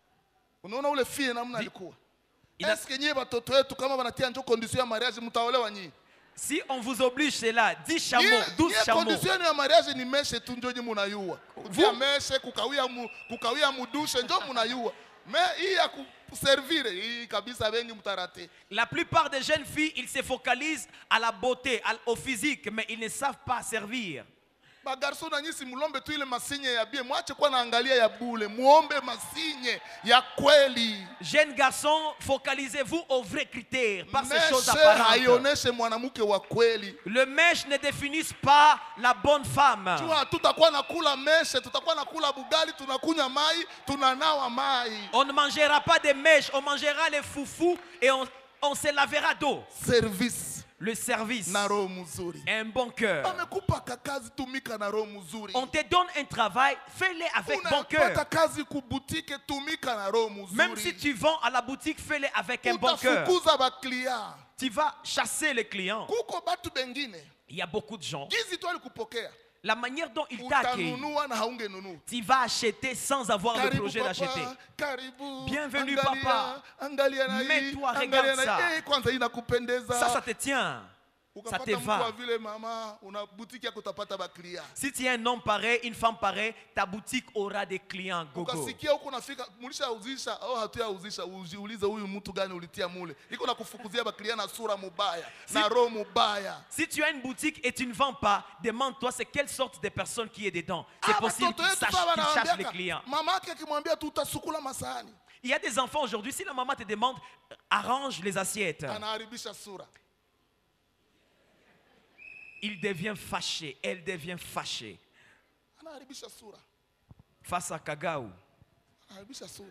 Unaona ule fie namna alikuwa. Ina- Eske nyie watoto wetu kama wanatia njo condition ya mariage mtaolewa nyinyi? Si on vous oblige, c'est là, 10 chameaux, Nyie 12 chameaux. condition ya mariage ni meshe tu njo nyinyi mnayua. Kutia meshe kukawia mudushe njo mnayua. Me hii ya kuservire hii kabisa wengi mtarate. La plupart des jeunes filles, ils se focalisent à la beauté, au physique, mais ils ne savent pas servir. Bagarso na nyisi mulombe tu ile masinye ya bie, mwache kwa naangalia ya bule, muombe masinye ya kweli. Jeunes garçons, focalisez-vous aux vrais critères, pas ces choses Meshe apparentes. haioneshe mwanamke wa kweli. Le mèche ne définisse pas la bonne femme. Jua tutakuwa nakula meshe, tutakuwa nakula bugali, tunakunya mai, tunanawa mai. On ne mangera pas des mèches, on mangera les foufous et on se lavera d'eau. Service Le service, na roho mzuri. un bon cœur. Amekupa kazi, tumika na roho mzuri. On te donne un travail, fais-le avec bon cœur. Unapata kazi kubutike, tumika na roho mzuri. Même si tu vends à la boutique, fais-le avec un bon cœur. Utafukuza baklia. Tu vas chasser les clients. Kuko batu bengine. Il y a beaucoup de gens. Gizi tu alikupokea. La manière dont il t'a accueilli, Utanunua na haungenunua. tu vas acheter sans avoir le Karibu projet papa, d'acheter. karibu. Bienvenue, Angalia, papa. Angalia na hii, Mets-toi, angalia regarde na hii. ça. Kwanza inakupendeza. Ça te tient. Ça te Ukapata mtu wa va. vile mama, una boutique yako utapata baklia. Si tu es un homme pareil, une femme pareille, ta boutique aura des clients gogo. Ukasikia huko nafika mulishauzisha au hatuyauzisha, ujiulize huyu mtu gani ulitia mule. Iko na kufukuzia baklia na sura mubaya, na roho mubaya. Si tu as une boutique et tu ne vends pas, demande-toi c'est quelle sorte de personne qui est dedans. C'est possible Watoto qu'il wetu sache, sasa qu'il cherche les wanaambiaka, clients. mama yake akimwambia tu utasukula masahani, Il y a des enfants aujourd'hui, si la maman te demande, arrange les assiettes, anaharibisha sura. il devient fâché, elle devient fâchée. Anaharibisha sura. Face à Kagao, Anaharibisha sura.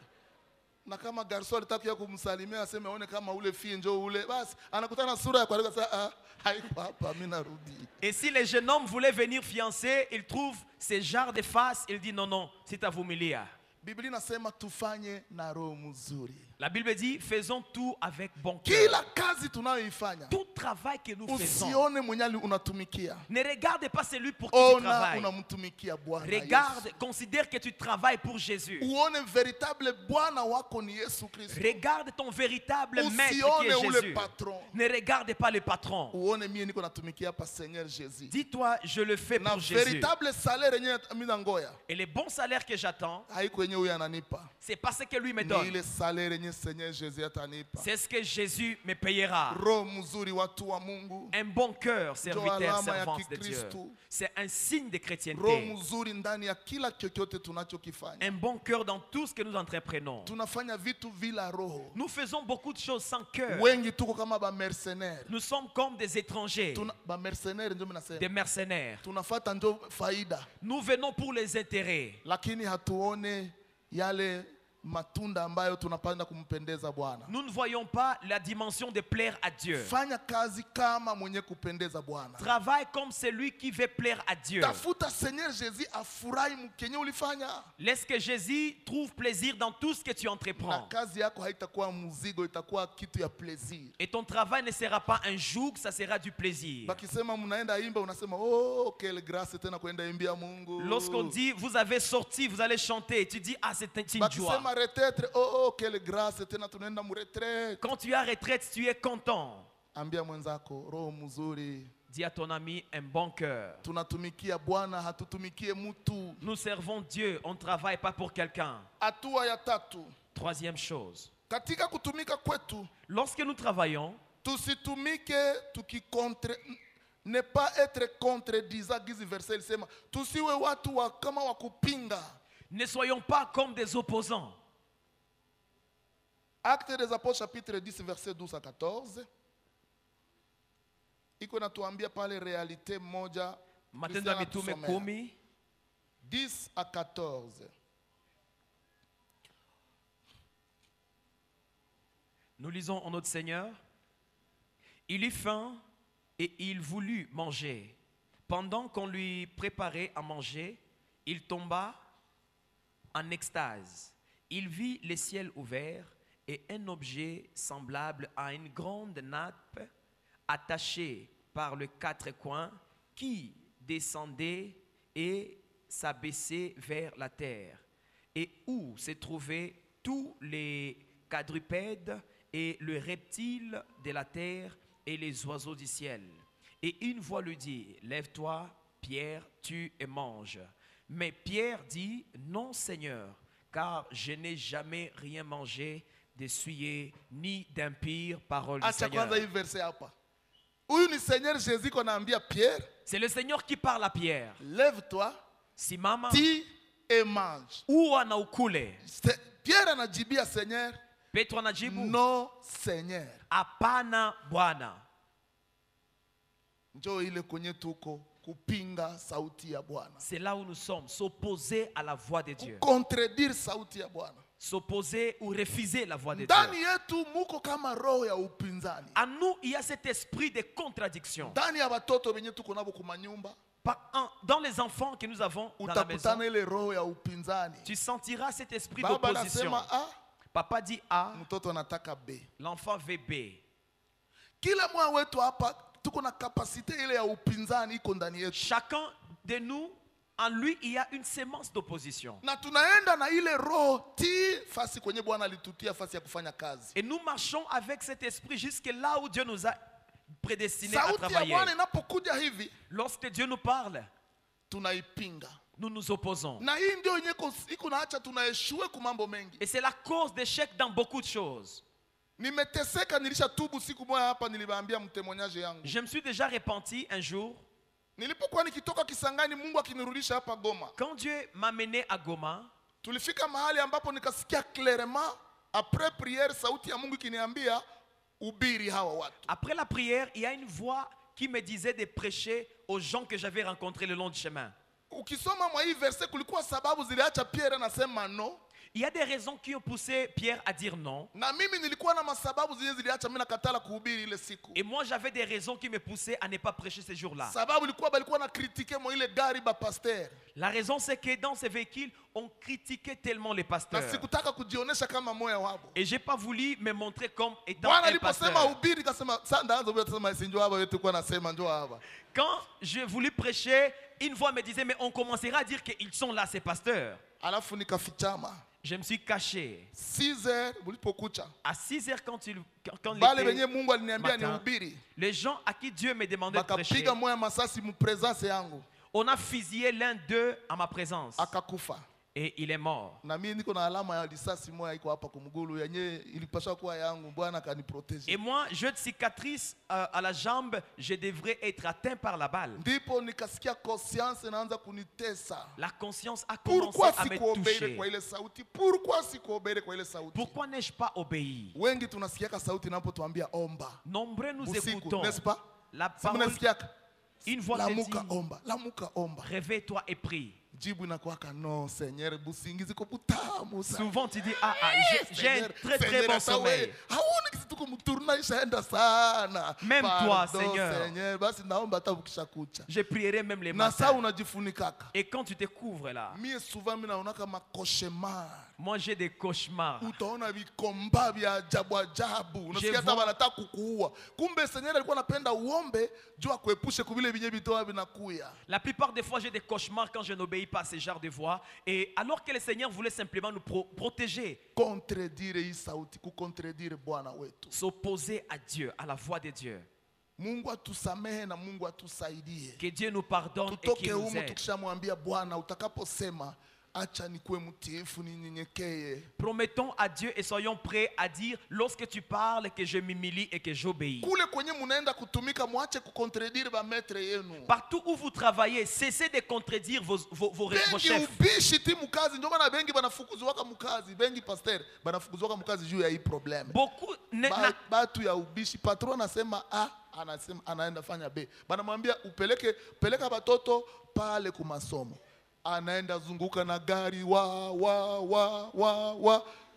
Na kama garso alitaka ya kumsalimia aseme aone kama ule fie njoo ule, basi anakutana na sura ya kuharibika sasa, haiko hapa, mimi narudi. et si les jeunes hommes voulaient venir fiancer, ils trouvent ce genre de face, il dit non, non, c'est à vous milia. Biblia inasema tufanye na roho mzuri. La Bible dit, faisons tout avec bon cœur. Kila kazi tunayoifanya, Tout travail que nous faisons, usione mwenyali unatumikia. ne regarde pas celui pour qui tu Ona travailles. unamtumikia Bwana Regarde, Yesu. considère que tu travailles pour Jésus. Uone veritable Bwana wako ni Yesu Kristo. Regarde ton véritable maître qui Usione est ule Jésus. patron. Ne regarde pas le patron. Uone mie niko natumikia pa Seigneur Jésus. Dis-toi, je le fais Na pour Jésus. veritable salaire yenye mimi nangoya, Et le bon salaire que j'attends, haiko yenye huyu ananipa. c'est pas ce que lui me Ni donne. ile salaire yenye Seigneur Jésus atanipa. C'est ce que Jésus me payera. Roho mzuri watu wa Mungu. Un bon cœur, serviteur, alama ya servante de Dieu. Kikristo. C'est un signe de Roho chrétienté. mzuri ndani ya kila chochote tunachokifanya. Un bon cœur dans tout ce que nous entreprenons. Tunafanya vitu vila roho. Nous faisons beaucoup de choses sans cœur. Wengi tuko kama ba mercenaires. Nous sommes comme des étrangers, Ba mercenaires ndio mnasema. des mercenaires. Tunafuata ndio faida. Nous venons pour les intérêts. Lakini hatuone yale matunda ambayo tunapanda kumpendeza Bwana. Nous ne voyons pas la dimension de plaire à Dieu. Fanya kazi kama mwenye kupendeza Bwana. Travaille comme celui qui veut plaire à Dieu. Tafuta Seigneur Jésus afurahi mkenye ulifanya. Laisse que Jésus trouve plaisir dans tout ce que tu Na entreprends. kazi yako haitakuwa mzigo, itakuwa kitu ya plaisir. Et ton travail ne sera pas un joug, ça sera du plaisir. Bakisema mnaenda imba unasema oh quelle grâce tena kwenda imbia Mungu. Lorsqu'on dit vous avez sorti, vous allez chanter, tu dis ah c'est une joie. Bakisema retraite oh quelle grâce tena tunaenda mu retraite. Quand tu es à retraite, tu es content. Ambia mwenzako roho mzuri. Dis à ton ami un bon cœur. Tunatumikia Bwana, hatutumikie mtu. Nous servons Dieu, on ne travaille pas pour quelqu'un. Hatua ya tatu. Troisième chose, Katika kutumika kwetu, lorsque nous travaillons, tusitumike tukikontre, ne pas être contredisant. Gizi verset ilisema tusiwe watu wa kama wa kupinga. ne soyons pas comme des opposants. Actes des Apôtres chapitre 10 verset 12 à 14. Iko natuambia pale realite moja. Matendo ya Mitume 10, 10 à 14. Nous lisons en notre Seigneur. Il eut faim et il voulut manger. Pendant qu'on lui préparait à manger, il tomba en extase. Il vit les ciels ouverts et un objet semblable à une grande nappe attachée par les quatre coins qui descendait et s'abaissait vers la terre, et où se trouvaient tous les quadrupèdes et les reptiles de la terre et les oiseaux du ciel. Et une voix lui dit, lève-toi, Pierre, tue et mange. Mais Pierre dit, non Seigneur, car je n'ai jamais rien mangé d'essuyé ni d'impire, parole du Acha Seigneur. kwanza hii verse hapa. Huyu ni Seigneur Jésus qu'on anaambia Pierre, C'est le Seigneur qui parle à Pierre. lève-toi, Simama tue et mange. uwa na ukule. Pierre anajibia Seigneur, Petro anajibu, non Seigneur. hapana Bwana. Njoo ile kwenye tuko kupinga sauti ya Bwana. C'est là où nous sommes, s'opposer à la voix de Dieu. Contredire sauti ya Bwana. S'opposer ou refuser la voix de Ndani Dieu. yetu muko kama roho ya upinzani. À nous, il y a cet esprit de contradiction. Ndani ya watoto wenye tuko nabo kumanyumba, Dans les enfants que nous avons dans la maison, utakutana ile roho ya upinzani. tu sentiras cet esprit Baba d'opposition. anasema A, Papa dit A, mtoto anataka B. l'enfant veut B. Kila mmoja wetu hapa tuko na kapasite ile ya upinzani iko ndani yetu. Chacun de nous, en lui, il y a une sémence d'opposition. Na tunaenda na ile roho ti fasi kwenye Bwana alitutia fasi ya kufanya kazi. Et nous marchons avec cet esprit jusque là où Dieu nous a prédestinés à Sauti ya travailler. Bwana inapokuja hivi, Lorsque Dieu nous parle, tunaipinga. nous nous opposons. Na hii ndio yenye iko naacha tunaeshue ku mambo mengi. Et c'est la cause d'échec dans beaucoup de choses. Nimeteseka, nilisha tubu siku moja hapa, niliwaambia mtemonyaje yangu. Je me suis déjà repenti un jour. Nilipokuwa nikitoka Kisangani, Mungu akinirudisha hapa Goma. Quand Dieu m'a mené à Goma, Tulifika mahali ambapo nikasikia clairement après prière sauti ya Mungu ikiniambia ubiri hawa watu. après la prière, il y a une voix qui me disait de prêcher aux gens que j'avais rencontrés le long du chemin. Ukisoma mwa hii verse kulikuwa sababu ziliacha Pierre anasema no. Il y a des raisons qui ont poussé Pierre à dire non. Na mimi nilikuwa na masababu zile ziliacha mimi nakatala kuhubiri ile siku. Et moi, j'avais des raisons qui me poussaient à ne pas prêcher ces jours-là. Sababu ilikuwa balikuwa na critiquer mo ile gari ba pasteur. La raison, c'est que dans ces véhicules, on critiquait tellement les Na pasteurs. sikutaka kujionesha kama moyo wabo. Et j'ai pas voulu me montrer comme étant Bwana un aliposema pasteur. ubiri kasema sasa ndaanza kusema sinjo hapa wetu kwa nasema njoo hapa. Quand j'ai voulu prêcher, une voix me disait, mais on commencera à dire qu'ils sont là, ces pasteurs. Alafu nikafichama. Je me suis caché. 6h bulipokucha. À 6 heures, quand Bale il benye était Mungu aliniambia matin, nihubiri. les gens à qui Dieu me demandait de prêcher, Bakapiga moya masasi mu presence yangu. on a fusillé l'un d'eux à ma présence. Akakufa. Et il est mort. Na mimi niko na alama ya risasi moja iko hapa kumgulu yenye ilipaswa kuwa yangu, Bwana akaniprotege. Et moi, j'ai de cicatrice à la jambe, je devrais être atteint par la balle. Ndipo nikasikia conscience inaanza kunitesa. La conscience a commencé Pourquoi à me sikuobere toucher. kwa ile sauti? Pourquoi sikuobere kwa ile sauti? Pourquoi n'ai-je pas obéi? Wengi tunasikiaka sauti inapotuambia omba. Nombreux nous Usiku, écoutons n'est-ce pas? la Si parole. mnasikiaka Une voix te lamuka dit, omba, lamuka omba. réveille-toi et prie. Jibu inakuwaka no, Seigneur, busingizi ko butamu sana. Souvent tu dis, j'ai un très très Seigneur, bon hata sommeil. wewe, haoni kisi tuko mturna ishaenda sana. Même toi, Pardon, Seigneur. Basi naomba hata ukishakucha. Je prierai même les Na saa matins. unajifunikaka. Et quand tu te couvres là, Mie souvent mimi naonaka makoshemar. moi j'ai des cauchemars. Utaona vikomba vya ajabu ajabu. Unasikia hata vois- wanataka kukuua. Kumbe Seigneur alikuwa anapenda uombe juu akuepushe kuvile vinye vitoa vinakuya. La plupart des fois, j'ai des cauchemars quand je n'obéis pas à ce genre de voix. Et alors que le Seigneur voulait simplement nous protéger, Contredire hii sauti, kucontredire Bwana wetu. s'opposer à Dieu, à la voix de Dieu. Mungu atusamehe na Mungu atusaidie. Que Dieu nous pardonne et Tutoke qu'il nous humu aide. tukishamwambia Bwana, utakaposema acha nikuwe mtiifu ninyenyekee. Promettons à Dieu et soyons prêts à dire lorsque tu parles que je m'humilie et que j'obéis. Kule kwenye munaenda kutumika mwache kucontredire ba maître yenu. Partout où vous travaillez, cessez de contredire vos Bengi chefs. ubishi ti mukazi, ndio maana bengi banafukuzwaka mukazi, bengi pasteur banafukuzwaka mukazi juu ya hii problem. Beaucoup Batu ya ubishi, patron anasema A, anasema anaenda fanya B. Banamwambia peleka batoto pale kumasomo. Anaenda zunguka na gari wa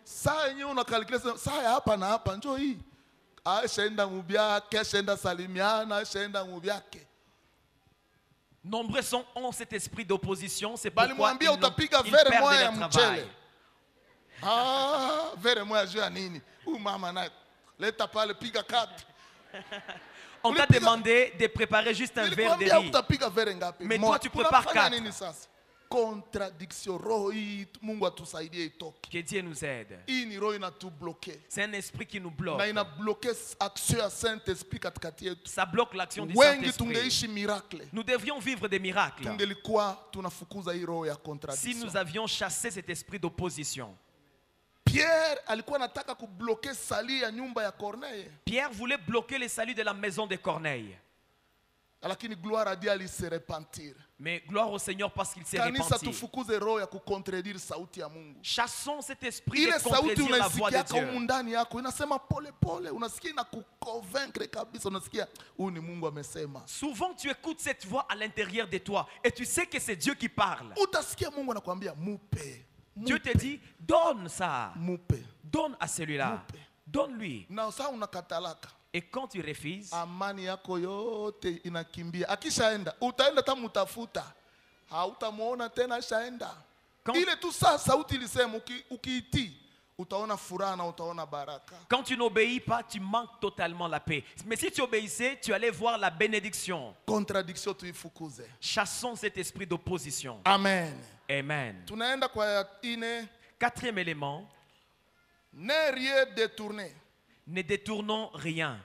saa yenyewe unakalkulate saa ya hapa na hapa njoo hii. Ashaenda mubyake, ashaenda salimiana, ashaenda mubyake. Nombreux ont cet esprit d'opposition, c'est Bali pourquoi mwambia utapiga ils vere perdent moya ya leur travail. mchele. Vere moya juu ya nini? Mama naye leta pale piga 4. On t'a demandé de préparer juste un verre de riz. Utapiga vere ngapi? Mais toi, tu prépares Unafanya 4. nini sasa? Contradiction. Roho hii Mungu atusaidie itoke. Que Dieu nous aide. Hii ni roho inatubloke. C'est un esprit qui nous bloque. Na inabloke action ya Saint-Esprit katikati yetu. Ça bloque l'action du Wengi Saint-Esprit. tungeishi miracle. Nous devrions vivre des miracles Tungelikuwa tunafukuza hii roho ya si contradiction. nous avions chassé cet esprit d'opposition. Pierre alikuwa anataka kubloke sali ya nyumba ya Corneille. Pierre voulait bloquer les saluts de la maison de Corneille. Lakini gloire à Dieu ali se repentir. Mais gloire au Seigneur parce qu'il s'est Kanisa repenti. tufukuze roho ya kucontredire sauti ya Mungu. Chassons cet esprit Ile de sauti contredire la voix de unaisikia humu Dieu. ndani yako inasema pole pole, unasikia na kuconvaincre kabisa, unasikia huyu ni Mungu amesema. Souvent tu écoutes cette voix à l'intérieur de toi et tu sais que c'est Dieu qui parle. Utasikia Mungu anakuambia mupe. Dieu te dit, donne ça. Mupe. Donne à celui-là. Mupe. Donne-lui. Na sasa unakatalaka. Et quand tu refuses, Amani yako yote inakimbia. Akishaenda, utaenda hata mutafuta. Hautamuona tena ashaenda. Ile tu saa sauti ilisema ukiitii utaona furaha na utaona baraka. quand tu n'obéis pas, tu manques totalement la paix. Mais si tu obéissais, tu allais voir la bénédiction. Contradiction tuifukuze. Chassons cet esprit d'opposition. Amen. Amen. Tunaenda kwa ya ine. Quatrième élément, Ne rien détourner. ne détournons rien.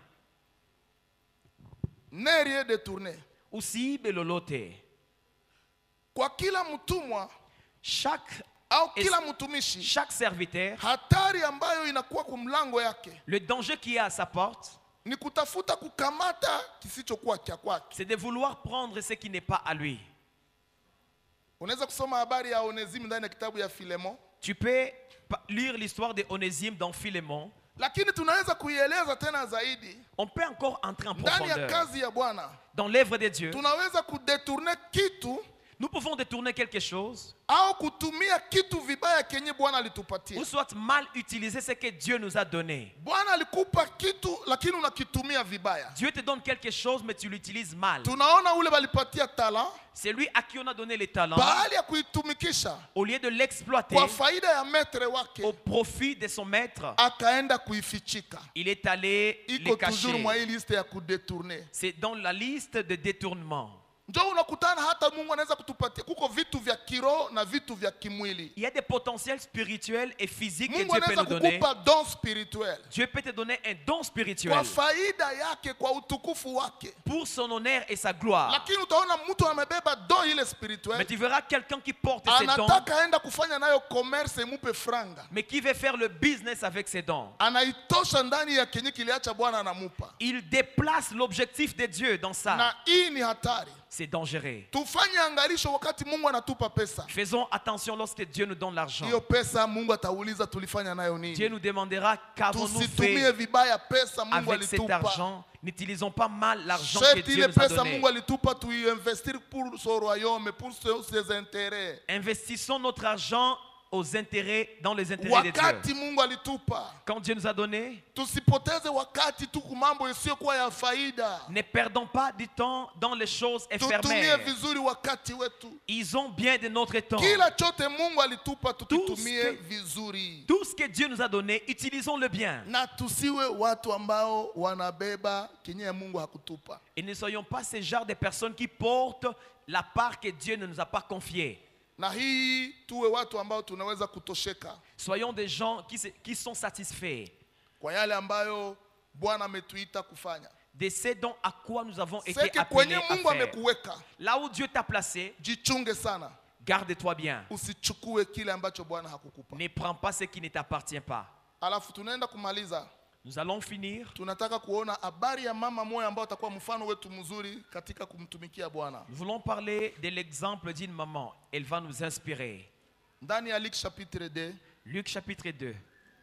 Ne rien détourner. Aussi belolote. Kwa kila mtumwa Chaque au kila mtumishi, chaque serviteur, hatari ambayo inakuwa kumlango yake le danger qui est à sa porte, ni kutafuta kukamata kisichokuwa cha kwake. c'est de vouloir prendre ce qui n'est pas à lui. Unaweza kusoma habari ya Onezime ndani ya kitabu ya Filemon. Tu peux lire l'histoire de Onésime dans Philémon. Lakini tunaweza kuieleza tena zaidi On peut encore entrer en ndani ya profondeur. kazi ya Bwana. Dans l'œuvre de Dieu, Tunaweza kudetourner kitu nous pouvons détourner quelque chose au kutumia kitu vibaya kenye Bwana alitupatia. ou soit mal utiliser ce que Dieu nous a donné. Bwana alikupa kitu lakini unakitumia vibaya. Dieu te donne quelque chose mais tu l'utilises mal. Tunaona ule balipatia talent, C'est lui à qui on a donné les talents. bahali ya kuitumikisha Au lieu de l'exploiter kwa faida ya maître wake, au profit de son maître, akaenda kuifichika. il est allé Iko les toujours mwa cacher. hii liste ya kudetourner. C'est dans la liste de détournement. Ndio unakutana hata Mungu anaweza kutupatia kuko vitu vya kiroho na vitu vya kimwili. Il y a des potentiels spirituels et physiques que Mungu Dieu peut anaweza nous donner. kukupa don spirituel Dieu peut te donner un don spirituel kwa faida yake, kwa utukufu wake. pour son honneur et sa gloire. Lakini utaona mtu amebeba don ile Mais spirituel, tu verras quelqu'un qui porte ses dons, anataka aenda kufanya nayo commerce imupe franga, mais qui veut faire le business avec ses dons. anaitosha ndani ya kenye kiliacha Bwana anamupa. Il déplace l'objectif de Dieu dans ça. Na hii ni hatari. C'est dangereux. Tufanye angalisho wakati Mungu anatupa pesa. Faisons attention lorsque Dieu nous donne l'argent. Hiyo pesa Mungu atauliza tulifanya nayo Dieu nini. nous demandera qu'avons-nous Tusitumie fait vibaya pesa Mungu avec cet alitupa. argent. N'utilisons pas mal l'argent que Sherti Dieu ile nous a pesa donné. Mungu alitupa tuiinvestir pour son royaume, pour ses intérêts. Investissons notre argent aux intérêts, dans les intérêts de Dieu. Wakati Mungu alitupa, Quand Dieu nous a donné, tusipoteze wakati tu kumambo isiyokuwa ya faida. ne perdons pas du temps dans les choses Tutumie éphémères. vizuri wakati wetu. Ils ont bien de notre temps. Kila chote Mungu alitupa tukitumie Tout ce vizuri. Tout ce que Dieu nous a donné, utilisons-le bien. Na tusiwe watu ambao wanabeba kenye Mungu hakutupa. Et ne soyons pas ce genre de personnes qui portent la part que Dieu ne nous a pas confiée. Na hii tuwe watu ambao tunaweza kutosheka Soyons des gens qui sont satisfaits kwa yale ambayo Bwana ametuita kufanya. de ce dont à quoi nous avons été Seke appelés kwenye à Mungu faire. amekuweka, Là où Dieu t'a placé, jichunge sana. garde-toi bien. Usichukue kile ambacho Bwana hakukupa. Ne prends pas ce qui ne t'appartient pas. Alafu tunaenda kumaliza. Nous allons finir. Tunataka kuona habari ya mama moja ambayo atakuwa mfano wetu mzuri katika kumtumikia Bwana. Nous voulons parler de l'exemple d'une maman. Elle va nous inspirer. Ndani ya Luc chapitre 2, Luc chapitre 2,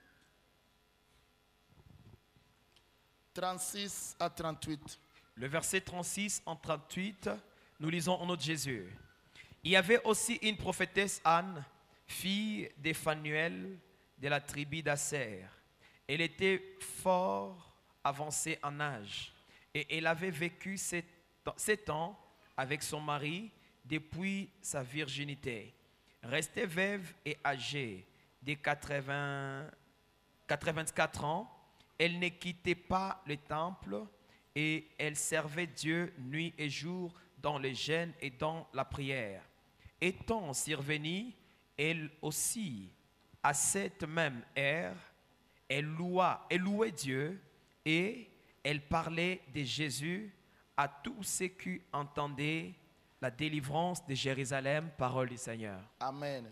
36 à 38. le verset 36 en 38, nous lisons au nom de Jésus. Il y avait aussi une prophétesse Anne, fille de Phanuel, de la tribu d'Asser. Elle était fort avancée en âge et elle avait vécu 7 ans avec son mari depuis sa virginité. Restée veuve et âgée de 84 ans, elle ne quittait pas le temple et elle servait Dieu nuit et jour dans le jeûne et dans la prière. Étant survenue, elle aussi, à cette même heure, elle louait Dieu et elle parlait de Jésus à tous ceux qui entendaient la délivrance de Jérusalem, parole du Seigneur. Amen.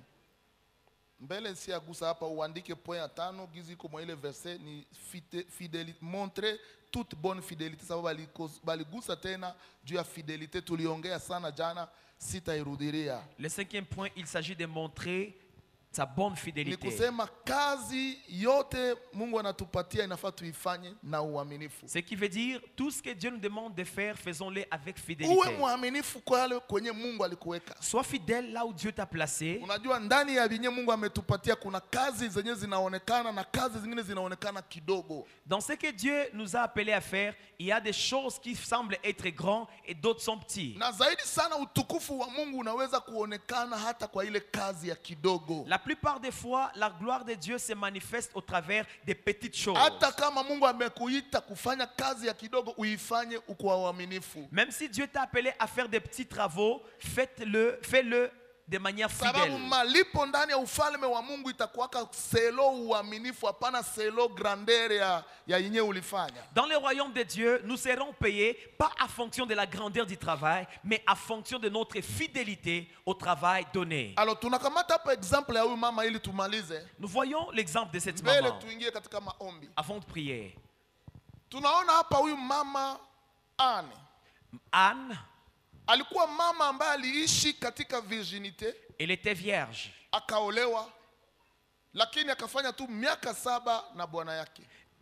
Mbele si agusa hapa uandike point ya 5 gizi kwa ile verset ni fidélité, montrer toute bonne fidélité, sababu baligusa tena juu ya fidélité, tuliongea sana jana, sitairudilia. Le 5e point, il s'agit de montrer sa bonne fidélité. Ni kusema kazi yote Mungu anatupatia inafaa tuifanye na uaminifu. Ce qui veut dire tout ce que Dieu nous demande de faire, faisons-le avec fidélité. Uwe muaminifu kwa yale kwenye Mungu alikuweka. Sois fidèle là où Dieu t'a placé. Unajua ndani ya binye Mungu ametupatia kuna kazi zenye zinaonekana na kazi zingine zinaonekana kidogo. Dans ce que Dieu nous a appelés à faire, il y a des choses qui semblent être grands et d'autres sont petits. Na zaidi sana utukufu wa Mungu unaweza kuonekana hata kwa ile kazi ya kidogo. La plupart des fois, la gloire de Dieu se manifeste au travers des petites choses. Hata kama Mungu amekuita kufanya kazi ya kidogo, uifanye kwa uaminifu. Même si Dieu t'a appelé à faire des petits travaux, fais-le de manière fidèle. Sababu malipo ndani ya ufalme wa Mungu itakuwaka selo uaminifu, hapana selo grandeur ya yenye ulifanya. Dans le royaume de Dieu, nous serons payés pas à fonction de la grandeur du travail, mais à fonction de notre fidélité au travail donné. Alors tunakamata hapa example ya huyu mama ili tumalize. Nous voyons l'exemple de cette Mbele maman. tuingie katika maombi. Avant de prier, Tunaona hapa huyu mama Anne. Anne, Alikuwa mama ambaye aliishi katika virginite, elle était vierge. akaolewa, lakini akafanya tu miaka 7 na bwana yake.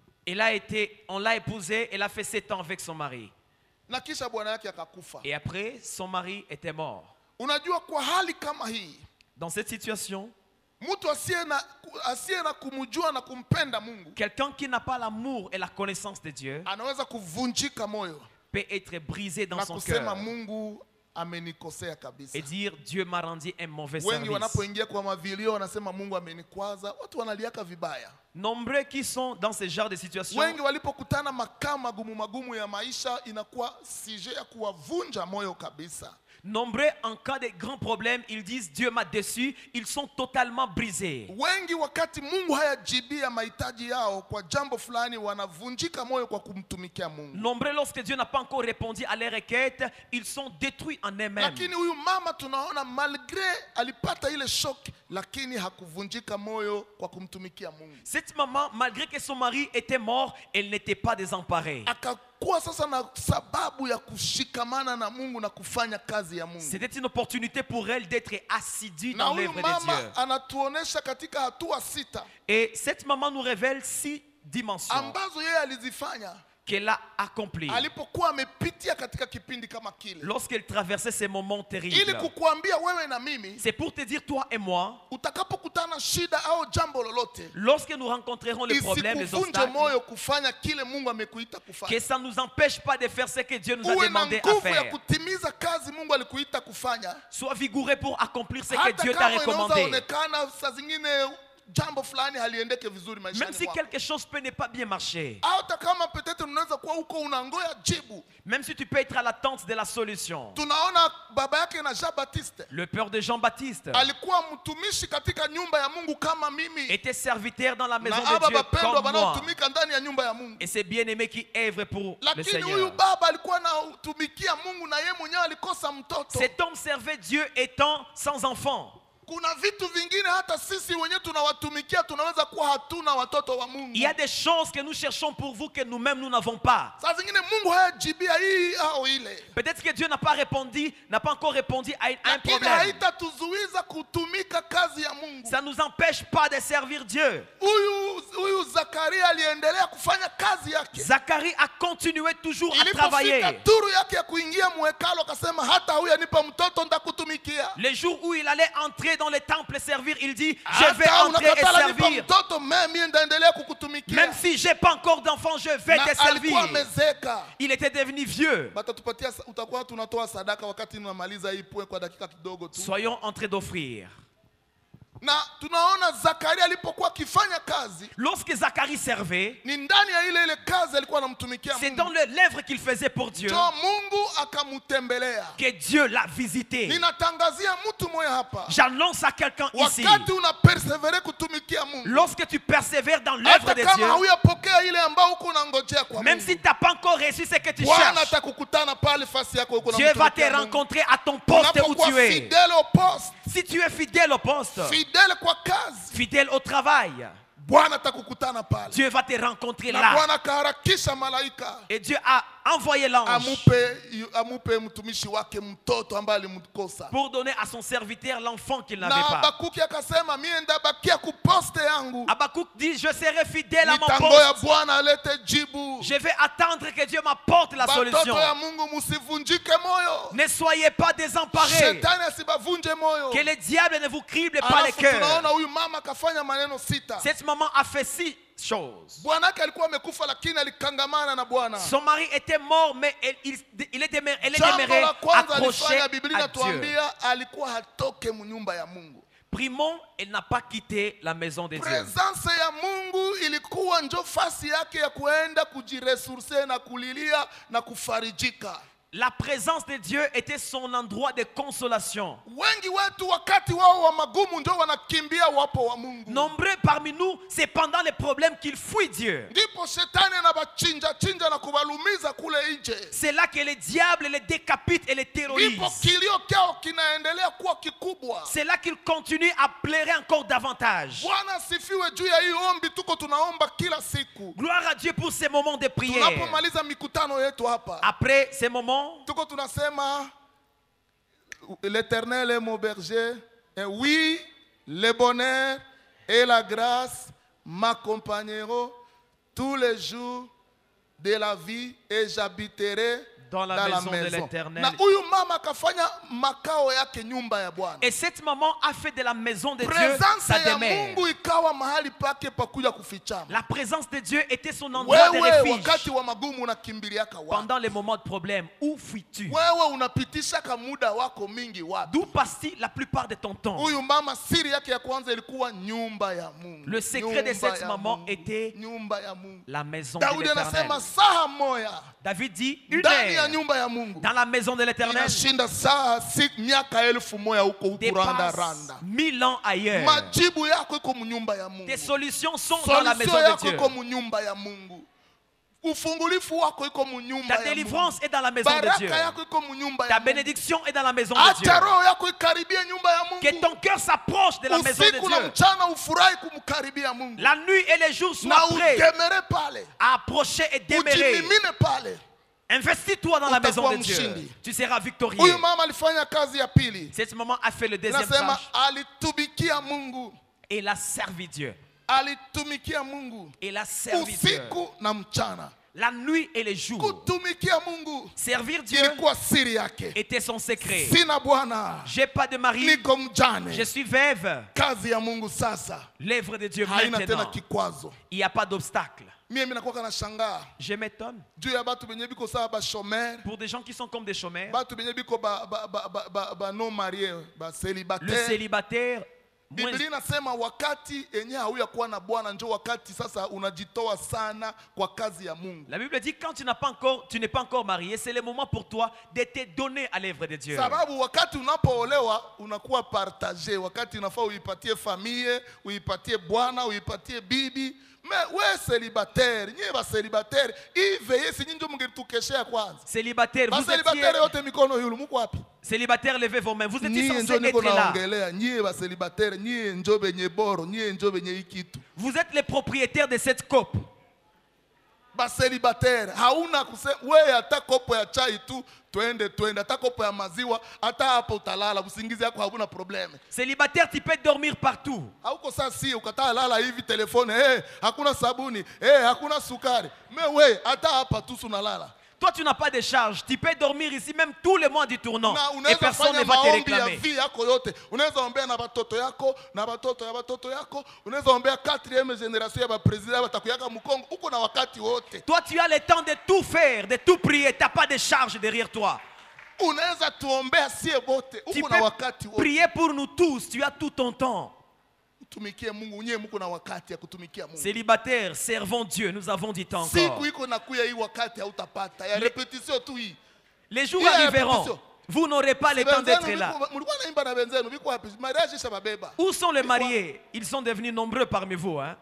On l'a épousée, elle a fait 7 ans avec son mari. Na kisha bwana yake akakufa. Et après, son mari était mort. Unajua kwa hali kama hii, Dans cette situation, mtu asiye na kumjua na kumpenda Mungu quelqu'un qui n'a pas l'amour et la connaissance de Dieu anaweza kuvunjika moyo peut être brisé dans na son kusema cœur Mungu amenikosea kabisa. et dire Dieu m'a rendu un mauvais Wengi service. wanapoingia kwa mavilio wanasema Mungu amenikwaza, watu wanaliaka vibaya. Nombreux qui sont dans ce genre de situation, Wengi walipokutana makaa magumu ya maisha inakuwa sije ya kuwavunja moyo kabisa. nombreux en cas de grands problèmes, ils disent Dieu m'a déçu, ils sont totalement brisés. Wengi wakati Mungu hayajibia mahitaji yao kwa jambo fulani wanavunjika moyo kwa kumtumikia Mungu. Nombreux lorsque Dieu n'a pas encore répondu à leurs requêtes, ils sont détruits en eux-mêmes. Lakini huyu mama tunaona malgré alipata ile shock, lakini hakuvunjika moyo kwa kumtumikia Mungu. Cette maman, malgré que son mari était mort, elle n'était pas désemparée. Akakuwa sasa na sababu ya kushikamana na Mungu na kufanya kazi ya Mungu. C'était une opportunité pour elle d'être assidue Na dans huyu l'œuvre de mama Dieu. anatuonesha katika hatua 6 Et cette maman nous révèle 6 dimensions ambazo yeye alizifanya qu'elle a accomplies alipokuwa amepitia katika kipindi kama kile, lorsqu'elle traversait ces moments ili terribles. kukuambia wewe na mimi, C'est pour te dire, toi et moi, utakapokutana shida au jambo lolote, lorsque nous rencontrerons les problèmes, les isikuvunje obstacles, moyo kufanya kile Mungu amekuita que kufanya. ça ne nous empêche pas de faire ce que Dieu nous a Uwe na demandé à nguvu ya faire. kutimiza kazi Mungu alikuita kufanya, Sois vigoureux pour accomplir ce que hata Dieu t'a kama inaweza recommandé. onekana saa zingine jambo fulani haliendeke vizuri Même maishani si mwako. quelque chose peut ne pas bien marcher, Hata kama peut-être unaweza kuwa huko unangoya jibu. même si tu peux être à l'attente de la solution. Tunaona baba yake na Jean Baptiste Le père de Jean-Baptiste alikuwa mtumishi katika nyumba ya Mungu kama mimi, était serviteur dans la maison na de aba Dieu bapendwa comme moi. wanaotumika ndani ya nyumba ya Mungu. Et c'est bien-aimé qui œuvre pour le Lakini huyu Seigneur. baba alikuwa anatumikia Mungu na yeye mwenyewe alikosa mtoto. Cet homme servait Dieu étant sans enfant. Kuna vitu vingine hata sisi wenyewe tunawatumikia tunaweza kuwa hatuna watoto wa Mungu. Il y a des choses que nous cherchons pour vous que nous-mêmes nous n'avons pas. Saa zingine Mungu hayajibia hii au ile, Peut-être que Dieu n'a pas encore répondu à un lakini problème. haitatuzuiza kutumika kazi ya Mungu. Ça ne nous empêche pas de servir Dieu. Huyu Zakaria aliendelea kufanya kazi yake. Zacharie a continué toujours à travailler. Ilipofika turu yake ya kuingia muhekalo akasema hata huyu anipa mtoto nitakutumikia. Les jours où il allait entrer dans le temple servir, il dit je vais entrer et servir. Même si j'ai pas encore d'enfant, je vais te servir. Il était devenu vieux. Soyons en train d'offrir. Na tunaona Zakaria alipokuwa akifanya kazi, lorsque Zacharie servait, ni ndani ya ile kazi alikuwa anamtumikia Mungu. C'est dans l'œuvre qu'il faisait pour Dieu Mungu akamutembelea, que Dieu l'a visité. Ninatangazia mtu moja hapa. J'annonce à quelqu'un ici. Wakati una persevere kutumikia Mungu, lorsque tu persévères dans l'œuvre de Dieu, hauyapokea ile ambayo uko unangojea kwa Mungu, même si tu n'as pas encore reçu ce que tu Bwana cherches, atakukutana pale fasi yako uko Dieu va te rencontrer à ton poste où tu es. Fidèle au poste. Si tu es fidèle au poste, fidèle kwa kazi, fidèle au travail, Dieu va te rencontrer là. Et Dieu a envoyé l'ange pour donner à son serviteur l'enfant qu'il n'avait pas. Habakkuk dit, je serai fidèle à mon poste. Je vais attendre que Dieu m'apporte la solution. Ne soyez pas désemparés. Que le diable ne vous crible pas le cœur. Cette maman a fait 6 choses. Son mari était mort, mais elle est demeurée accrochée à Dieu. Primo, elle n'a pas quitté la maison de Dieu. La présence de Dieu était son endroit de consolation. Nombreux parmi nous, c'est pendant les problèmes qu'ils fuient Dieu. C'est là que le diable les décapite et les terrorise. C'est là qu'il continue à pleurer encore davantage. Gloire à Dieu pour ces moments de prière. Après ces moments, l'Éternel est mon berger, et oui, le bonheur et la grâce m'accompagneront tous les jours de la vie, et j'habiterai dans la maison de l'Éternel. Et cette maman a fait de la maison de Dieu sa demeure. La présence de Dieu était son endroit de refuge. Pendant les moments de problème, où fuis-tu? D'où passes-tu la plupart de ton temps? Le secret de cette maman était la maison de l'Éternel. David dit, une heure dans la maison de l'Éternel dépasse 1000 ans ailleurs. Tes solutions sont dans la maison de Dieu. Ta délivrance est dans la maison de Dieu. Ta bénédiction est dans la maison de Dieu. Que ton cœur s'approche de la maison de Dieu. La nuit et les jours soient prêts à approcher et demeurer. Investis-toi dans la maison de Dieu. Tu seras victorieux. Cette maman a fait le deuxième tâche. Et elle a servi Dieu. Elle a servi Dieu. La nuit et les jours. Servir Dieu était son secret. J'ai pas de mari. Je suis veuve. L'œuvre de Dieu maintenant. Il n'y a pas d'obstacle. Je m'étonne. Pour des gens qui sont comme des chômeurs. Le célibataire. Biblia inasema wakati enye hauyakuwa na Bwana njoo wakati sasa unajitoa sana kwa kazi ya Mungu. La Bible dit quand tu n'es pas encore marié, c'est le moment pour toi de te donner à l'œuvre de Dieu. Sababu wakati unapoolewa unakuwa partagé, wakati unafaa uipatie familia, uipatie bwana, uipatie bibi. Mais ouais célibataire, nyie ba célibataire, iveye si nyinyi mngetukeshea kwanza. Célibataire, vous célibataire yote mikono yulu muko wapi? Célibataire, levez vos mains. Vous êtes censés être là. Vous êtes les propriétaires de cette coupe. Baselibatere hauna kusema wewe hata kopo ya chai tu twende hata kopo ya maziwa hata hapo utalala usingizi yako hauna probleme. Célibataire, tu peux dormir partout. Hauko sasa ukataa lala hivi telefone hakuna sabuni hakuna sukari. Wewe hata hapa tu unalala. Toi, tu n'as pas de charge. Tu peux dormir ici même tous les mois du tournant. Na Et personne ne va te réclamer. Vie yako yote. Unaweza ombea na batoto yako, na batoto ya batoto yako. Unaweza ombea 4e génération ya ba president batakuyaka Mukongo. Uko na wakati wote. Toi, tu as le temps de tout faire, de tout prier. Tu n'as pas de charge derrière toi. Unaweza tuombea sie bote. Tu Uko na wakati wote. peux prier pour nous tous. Tu as tout ton temps. Tumikie Mungu, nyewe mko na wakati ya kutumikia Mungu. Célibataire, servons Dieu. Nous avons du temps encore. Siku iko nakuya hii wakati hautapata. Ya répétition tu hii. Les jours arriveront. Vous n'aurez pas le temps d'être là. Où sont les mariés? Ils sont devenus nombreux parmi vous. Hein?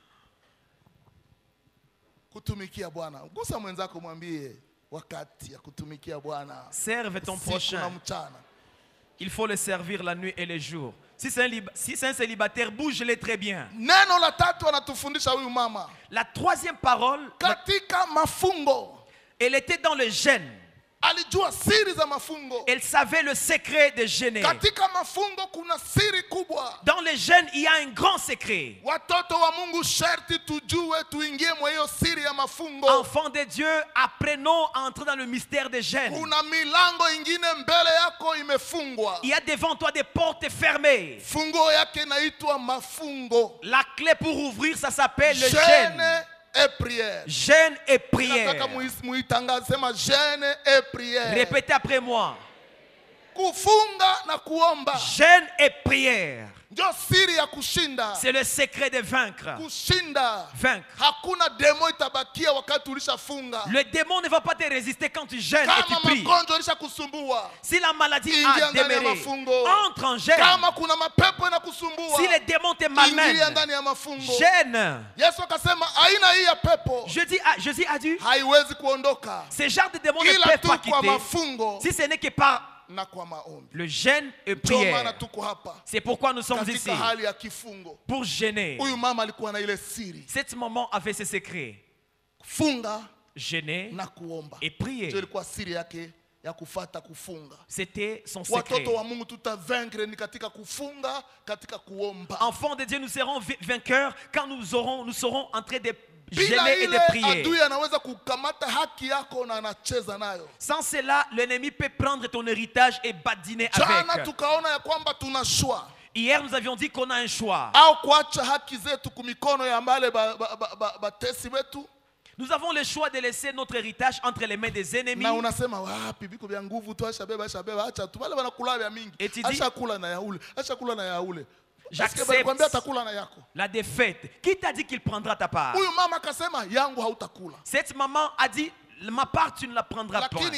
Serve ton prochain. Il faut le servir la nuit et le jour. Si c'est un célibataire, bouge-le très bien. La troisième parole, elle était dans le jeûne. Elle savait le secret de jeûner. Dans le jeûne, il y a un grand secret. Enfants de Dieu, apprenons à entrer dans le mystère de jeûne. Il y a devant toi des portes fermées. La clé pour ouvrir, ça s'appelle le jeûne. Et prière. Jeûne et prière. Répétez après moi. Jeûne et prière. C'est le secret de vaincre. Le démon ne va pas te résister quand tu jeûnes et tu pries. Si la maladie a demeuré, entre en jeûne. Si les démons te malmènent, jeûne. Je dis à Dieu, ce genre de démons ne peuvent pas quitter si ce n'est que par le jeûne et prière. C'est pourquoi nous sommes ici. Pour jeûner. Cette maman avait ses secrets. Jeûner et prier. C'était son secret. Enfants de Dieu, nous serons vainqueurs quand nous serons en train de jeûner et de prier. Sans cela, l'ennemi peut prendre ton héritage et badiner avec. Hier, nous avions dit qu'on a un choix. Nous avons le choix de laisser notre héritage entre les mains des ennemis. Et tu dis, j'accepte la défaite. Qui t'a dit qu'il prendra ta part? Cette maman a dit, ma part tu ne la prendras pas.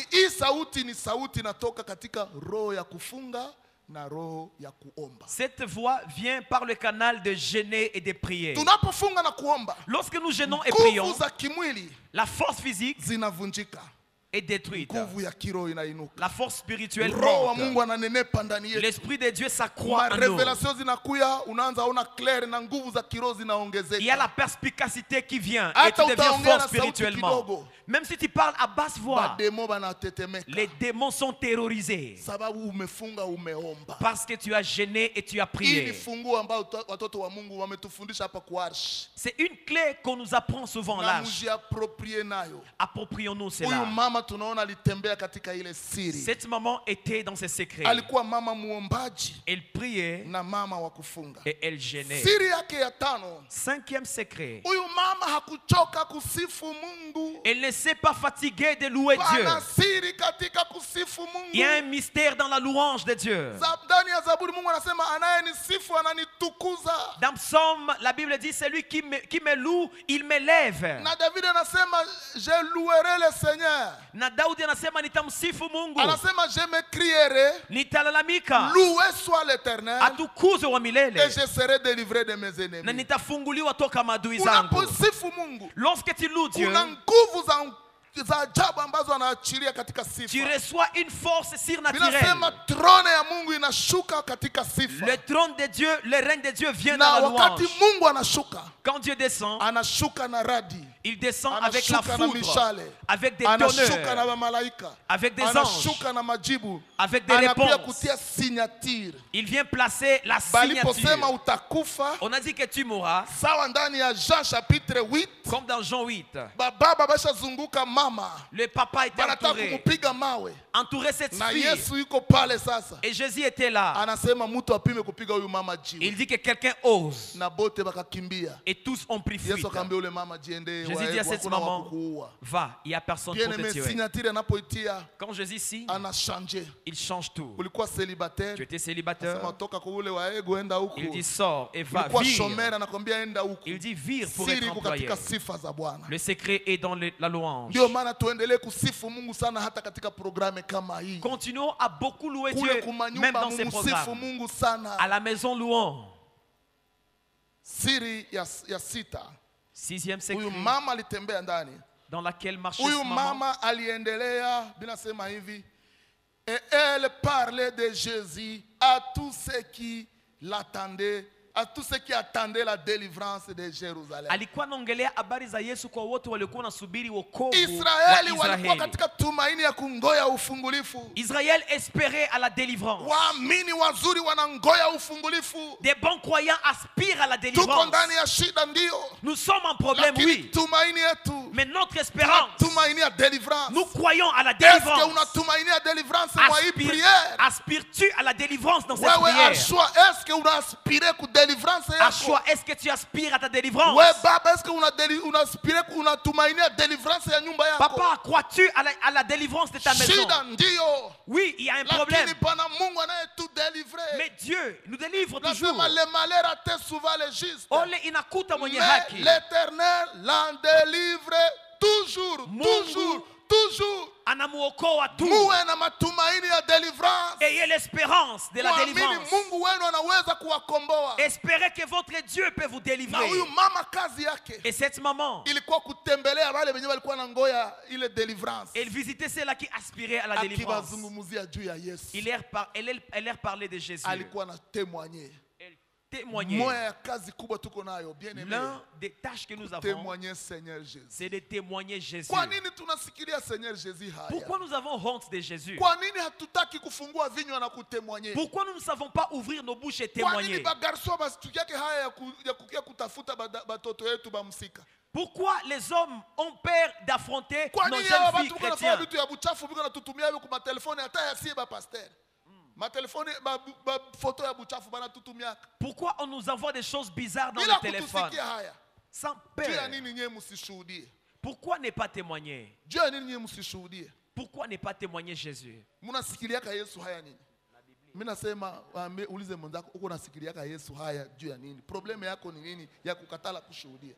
Cette voix vient par le canal de jeûner et de prier. Lorsque nous jeûnons et prions, la force physique est détruite. La force spirituelle monte. L'Esprit de Dieu s'accroît en nous. Il y a la perspicacité qui vient et tu deviens fort spirituellement. Même si tu parles à basse voix, les démons sont terrorisés parce que tu as jeûné et tu as prié. C'est une clé qu'on nous apprend souvent là. Approprions-nous cela. Cette maman était dans ses secrets. Elle priait et elle jeûnait. Cinquième secret. Elle ne s'est pas fatiguée de louer Dieu. Il y a un mystère dans la louange de Dieu. Dans Psaume, la Bible dit, celui qui me loue, il m'élève. Je louerai le Seigneur. Na Daudi anasema nitamsifu Mungu. Anasema je me crierai. Nitalalamika. Loué soit l'Éternel. Atukuzwe wa milele. Et je serai délivré de mes ennemis. Na nitafunguliwa toka maadui zangu. Unaposifu Mungu. Lorsque tu loues Dieu, una nguvu za za ajabu ambazo anaachilia katika Tu sifa. reçois une force surnaturelle. Vinasema trone ya Mungu inashuka katika sifa. Le trône de Dieu, le règne de Dieu vient Na dans la wakati louange. Mungu anashuka, Quand Dieu descend, anashuka na radi, il descend avec la anashuka na foudre, mishale, avec des anashuka na tonneurs, malaika, avec des anges, anashuka na majibu, avec des anakuja réponses. kutia signature. Il vient placer la Baliposema signature. utakufa, On a dit que tu mourras, sawa ndani ya Jean chapitre 8, comme dans Jean 8. bababa bashazunguka mama, Le papa était banataka entouré, kumupiga mawe, entouré cette na fille. Yesu yuko pale sasa. Et Jésus était là. Anasema mtu apime kupiga huyu mama Il jiwe, dit que quelqu'un ose. na bote bakakimbia. Et tous ont pris fuite. Yesu akaambia ule mama jiende, Jésus dit à cette hakuna wa maman, kukuua. va, il n'y a personne Bien pour te aimé, tuer. signature anapoitia Quand Jésus signe, anashanje. il change tout. Ulikuwa célibataire, Tu étais sema célibataire, toka kwa ule wa ego enda huko. il dit sors et va, Ulikuwa vire. shomera, anakwambia enda huko. Il dit vire pour Siri être iko employé. katika sifa za Bwana. Le secret est dans la louange. Ndio maana tuendelee kusifu Mungu sana hata katika programu kama hii. Continuons à beaucoup louer Kule Dieu, kumanyumba même dans ces mumusifu programmes. Mungu sana. À la maison, louons. Siri ya sita. Sixième Huyu secret, mama alitembea ndani. dans laquelle marchait Huyu ce maman. mama aliendelea bila sema hivi. Et elle parlait de Jésus à tous ceux qui l'attendaient, à tous ceux qui attendaient la délivrance de Jérusalem. Alikuwa anaongelea habari za Yesu kwa wote waliokuwa nasubiri wokovu Israeli wa walikuwa Israeli. katika tumaini ya kungoya ufungulifu. Israël espérait à la délivrance. Waamini wazuri wanangoya ufungulifu. Des bons croyants aspirent à la Tuko délivrance. ndani ya shida ndio, Nous sommes en problème, lakini oui. tumaini yetu, Mais notre espérance, tumaini ya délivrance. nous croyons à la Est-ce que délivrance. unatumainia délivrance mwa hii prière? Aspires-tu à la délivrance dans cette Wewe prière? Ashua, est-ce que unaspire ku délivrance yako? Ashua, est-ce que tu aspires à ta délivrance? Wewe baba, est-ce que unaspire unatumainia délivrance ya nyumba yako? Papa, crois-tu à la délivrance de ta maison? Shida ndio, Oui, il y a un problème. lakini pana Mungu anayetudelivre. Mais Dieu nous délivre toujours. Nasema le malheur attend souvent le juste. Ole inakuta mwenye Mais haki. l'Éternel l'en délivre toujours, Mungu toujours, toujours. Anamuokoa tu. Muwe na matumaini ya deliverance. Ayez l'espérance de la Muamini délivrance. Mungu wenu anaweza kuwakomboa. Espérez que votre Dieu peut vous Na délivrer. huyu mama kazi yake Et cette maman, ilikuwa kutembelea wale wenyewe walikuwa na ngoya ile deliverance. elle visitait ceux-là qui aspiraient à la délivrance. Akibazungumzia juu ya Yesu. Elle leur parlait de Jésus. Alikuwa na témoigner. Elle témoignait. Moya ya kazi kubwa tuko nayo, bien aimé. L'un des tâches que nous avons, Témoigner Seigneur Jésus. c'est de témoigner Jésus. Kwa nini tunasikilia Seigneur Jésus haya? Pourquoi nous avons honte de Jésus? Kwa nini hatutaki kufungua vinywa na kutemwanyer? Pourquoi nous ne savons pas ouvrir nos bouches et Kwa nini témoigner? bagarso basitukiake haya ya kutafuta batoto yetu bamsika? Pourquoi les hommes ont peur d'affronter Kwa nos nini jeunes hawa filles watu wanafanya chrétiennes? vitu ya buchafu biko natutumia hiyo kwa telefoni hata yasie ba pasteur? Matelefoni ba photo ya buchafu bana tutumia. Pourquoi on nous envoie des choses bizarres dans Bila le téléphone? kutusikia haya. Sans Juu ya peur. nini nyewe msishuhudie? Pourquoi ne pas témoigner? Juu ya nini nyewe msishuhudie? Pourquoi ne pas témoigner Jésus? Mnasikiliaka Yesu haya nini? Mimi nasema ulize mwenzako uko nasikiliaka Yesu haya juu ya nini? Probleme yako ni nini ya kukatala kushuhudia?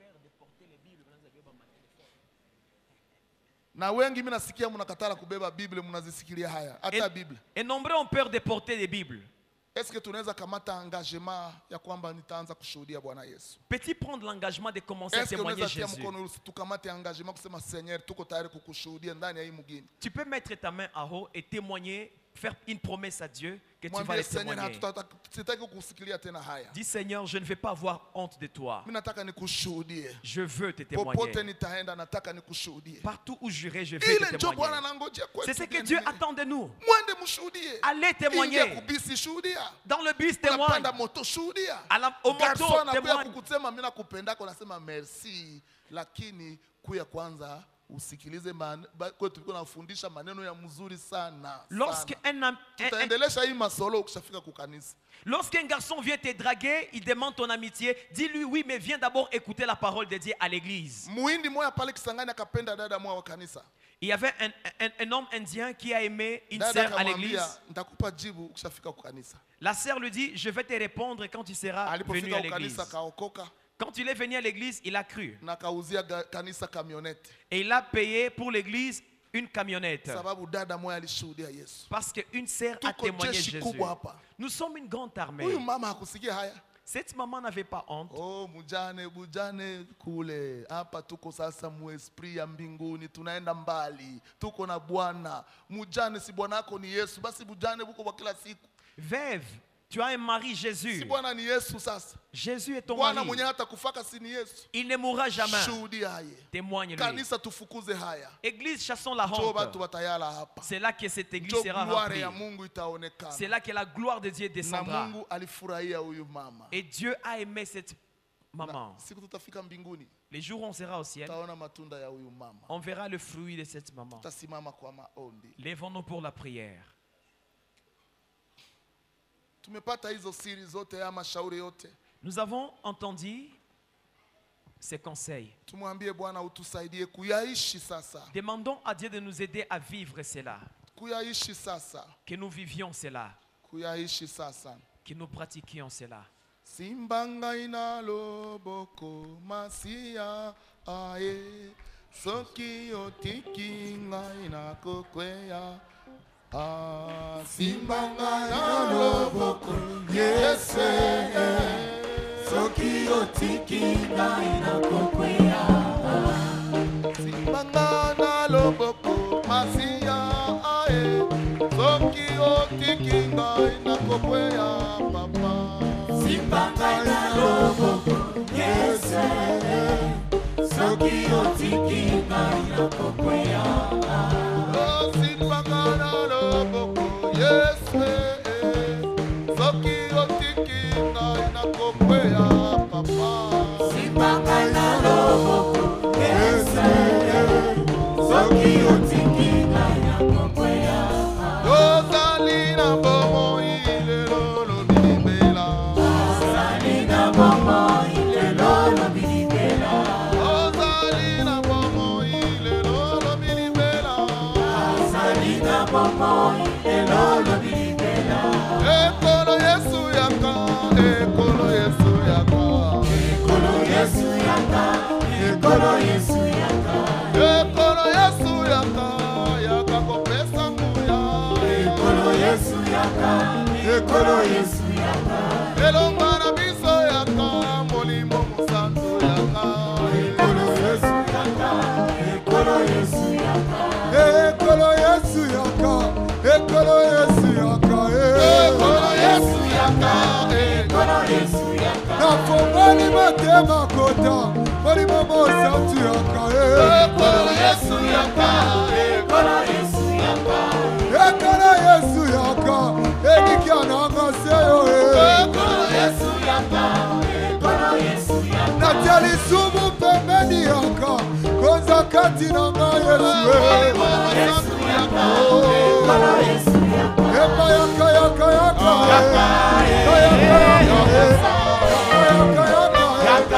Na wengi mimi nasikia mnakatala kubeba Biblia, mnazisikilia haya. Hata Biblia. Et nombreux ont peur de porter des Bibles. Est-ce que tunaweza kamata engagement ya kwamba nitaanza kushuhudia Bwana Yesu? Peux-tu prendre l'engagement de commencer à Est-ce que témoigner unaweza tia Jésus? mkono tukamate engagement kusema Seigneur tuko tayari kukushuhudia ndani ya hii mgini? Tu peux mettre ta main en haut et témoigner, faire une promesse à Dieu que tu vas Mwambie le Seigneur témoigner. sitaki kukusikilia tena haya. Dis Seigneur, je ne vais pas avoir honte de toi. Mimi nataka nikushuhudie. Je veux te Popote témoigner. nitaenda nataka nikushuhudie. Partout où j'irai, je vais Ile te ndio Bwana témoigner. anangojea kwetu. C'est ce que bien Dieu aimé. attend de nous. Mwende mshuhudie. Allez Ingia témoigner. kubisi shuhudia. Dans le bus, témoigne. Unapanda moto shuhudia. Au Garçon moto, anakuya témoigne. kukusema mimi nakupendako unasema merci, lakini kuya kwanza usikilize kwetu tuko nafundisha maneno ya mzuri sana. Lorsque Tutaendelesha hii masolo ukishafika kukanisa. Lorsqu'un garçon vient te draguer, il demande ton amitié, dis-lui oui, mais viens d'abord écouter la parole de Dieu à l'église. Muhindi moya pale Kisangani akapenda dada moya wa kanisa. Il y avait un homme indien qui a aimé une Dada sœur à akamwambia l'église. nitakupa jibu ukishafika kukanisa. La sœur lui dit, je vais te répondre quand tu seras venu Alipofika à l'église. kukanisa kaokoka Quand il est venu à l'église, il a cru. na kauzia kanisa kamionete. Et il a payé pour l'église une camionnette. Sababu dada moya alishuhudia Yesu. Parce qu'une sœur a Tuko témoigné jeshi Jésus. kubwa hapa. Nous sommes une grande armée. Huyu mama hakusikia haya. Cette maman n'avait pas honte. Oh, mujane kule. Hapa tuko sasa mu esprit ya mbinguni, tunaenda mbali. Tuko na Bwana. Mujane si Bwana yako ni Yesu, basi mujane buko kwa kila siku. Veuve, tu as un mari Jésus. Si Bwana ni Yesu sasa. Jésus est ton Bwana mari. mwenye hata kufaka si ni Yesu. Il ne mourra jamais. Shuhudia haye. Témoigne-lui. Kanisa tufukuze haya. Église, chassons la Njoo honte. watu watayala hapa. C'est là que cette église Njoo sera gloire remplie. ya Mungu itaonekana. C'est là que la gloire de Dieu Na descendra. Mungu alifurahia huyu mama. Et Dieu a aimé cette maman. Siku tutafika mbinguni, Les jours où on sera au ciel, tutaona matunda ya huyu mama. on verra le fruit de cette maman. Tutasimama kwa maombi. Lèvons-nous pour la prière. Tumepata hizo siri zote ya mashauri yote. Nous avons entendu ces conseils. Tumwambie Bwana utusaidie kuyaishi sasa. Demandons à Dieu de nous aider à vivre cela. Kuyaishi sasa. Que nous vivions cela. Kuyaishi sasa. Que nous pratiquions cela. Simbanga ina loboko masia ae. Soki otiki ina kokweya. Simbanga ina loboko yese. Soki otiki ina kokweya. Simbanga ina loboko masia ae. Soki otiki ina kokweya papa. Simbanga ina loboko yese. Soki otiki ina kokweya. Simbanga ina loboko yese. Soki otiki ina kokweya papa. Simbanga ina loboko yese. Soki otiki ina kokweya. Rosalina bomo ilelo lo bilibela. Rosalina bomo ilelo lo bilibela. Rosalina bomo ilelo lo bilibela. Rosalina bomo ilelo lo bilibela. Ekolo Yesu yaka, ekolo Yesu yaka. Ekolo Yesu yaka, ekolo Yesu yaka. Ekolo Yesu yaka, yaka kopesa nguya. Ekolo Yesu yaka, ekolo Yesu yaka. Elonga na biso yaka, molimo musantu yaka. Ekolo Yesu yaka, ekolo Yesu yaka. Ekolo Yesu yaka, ekolo Yesu yaka, Ekolo Yesu yaka, Ekolo Yesu yaka. nafongoli motema kota, molimo mosantu yaka, ekolo Yesu yaka, Ekolo Yesu yaka. ekolo Yesu yaka, ekikia nanga seyo, ekolo Yesu yaka, ekolo Yesu yaka. natia lisumu pembeni yaka, konza kati nanga Yesu, molimo musantu yaka. Ekolo Yesu yaka. epa yaka yaka yaka, Yaka, yaka yaka yaka, yaka yaka yaka,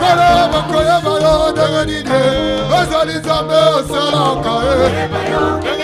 Ozali Zambe osalaka,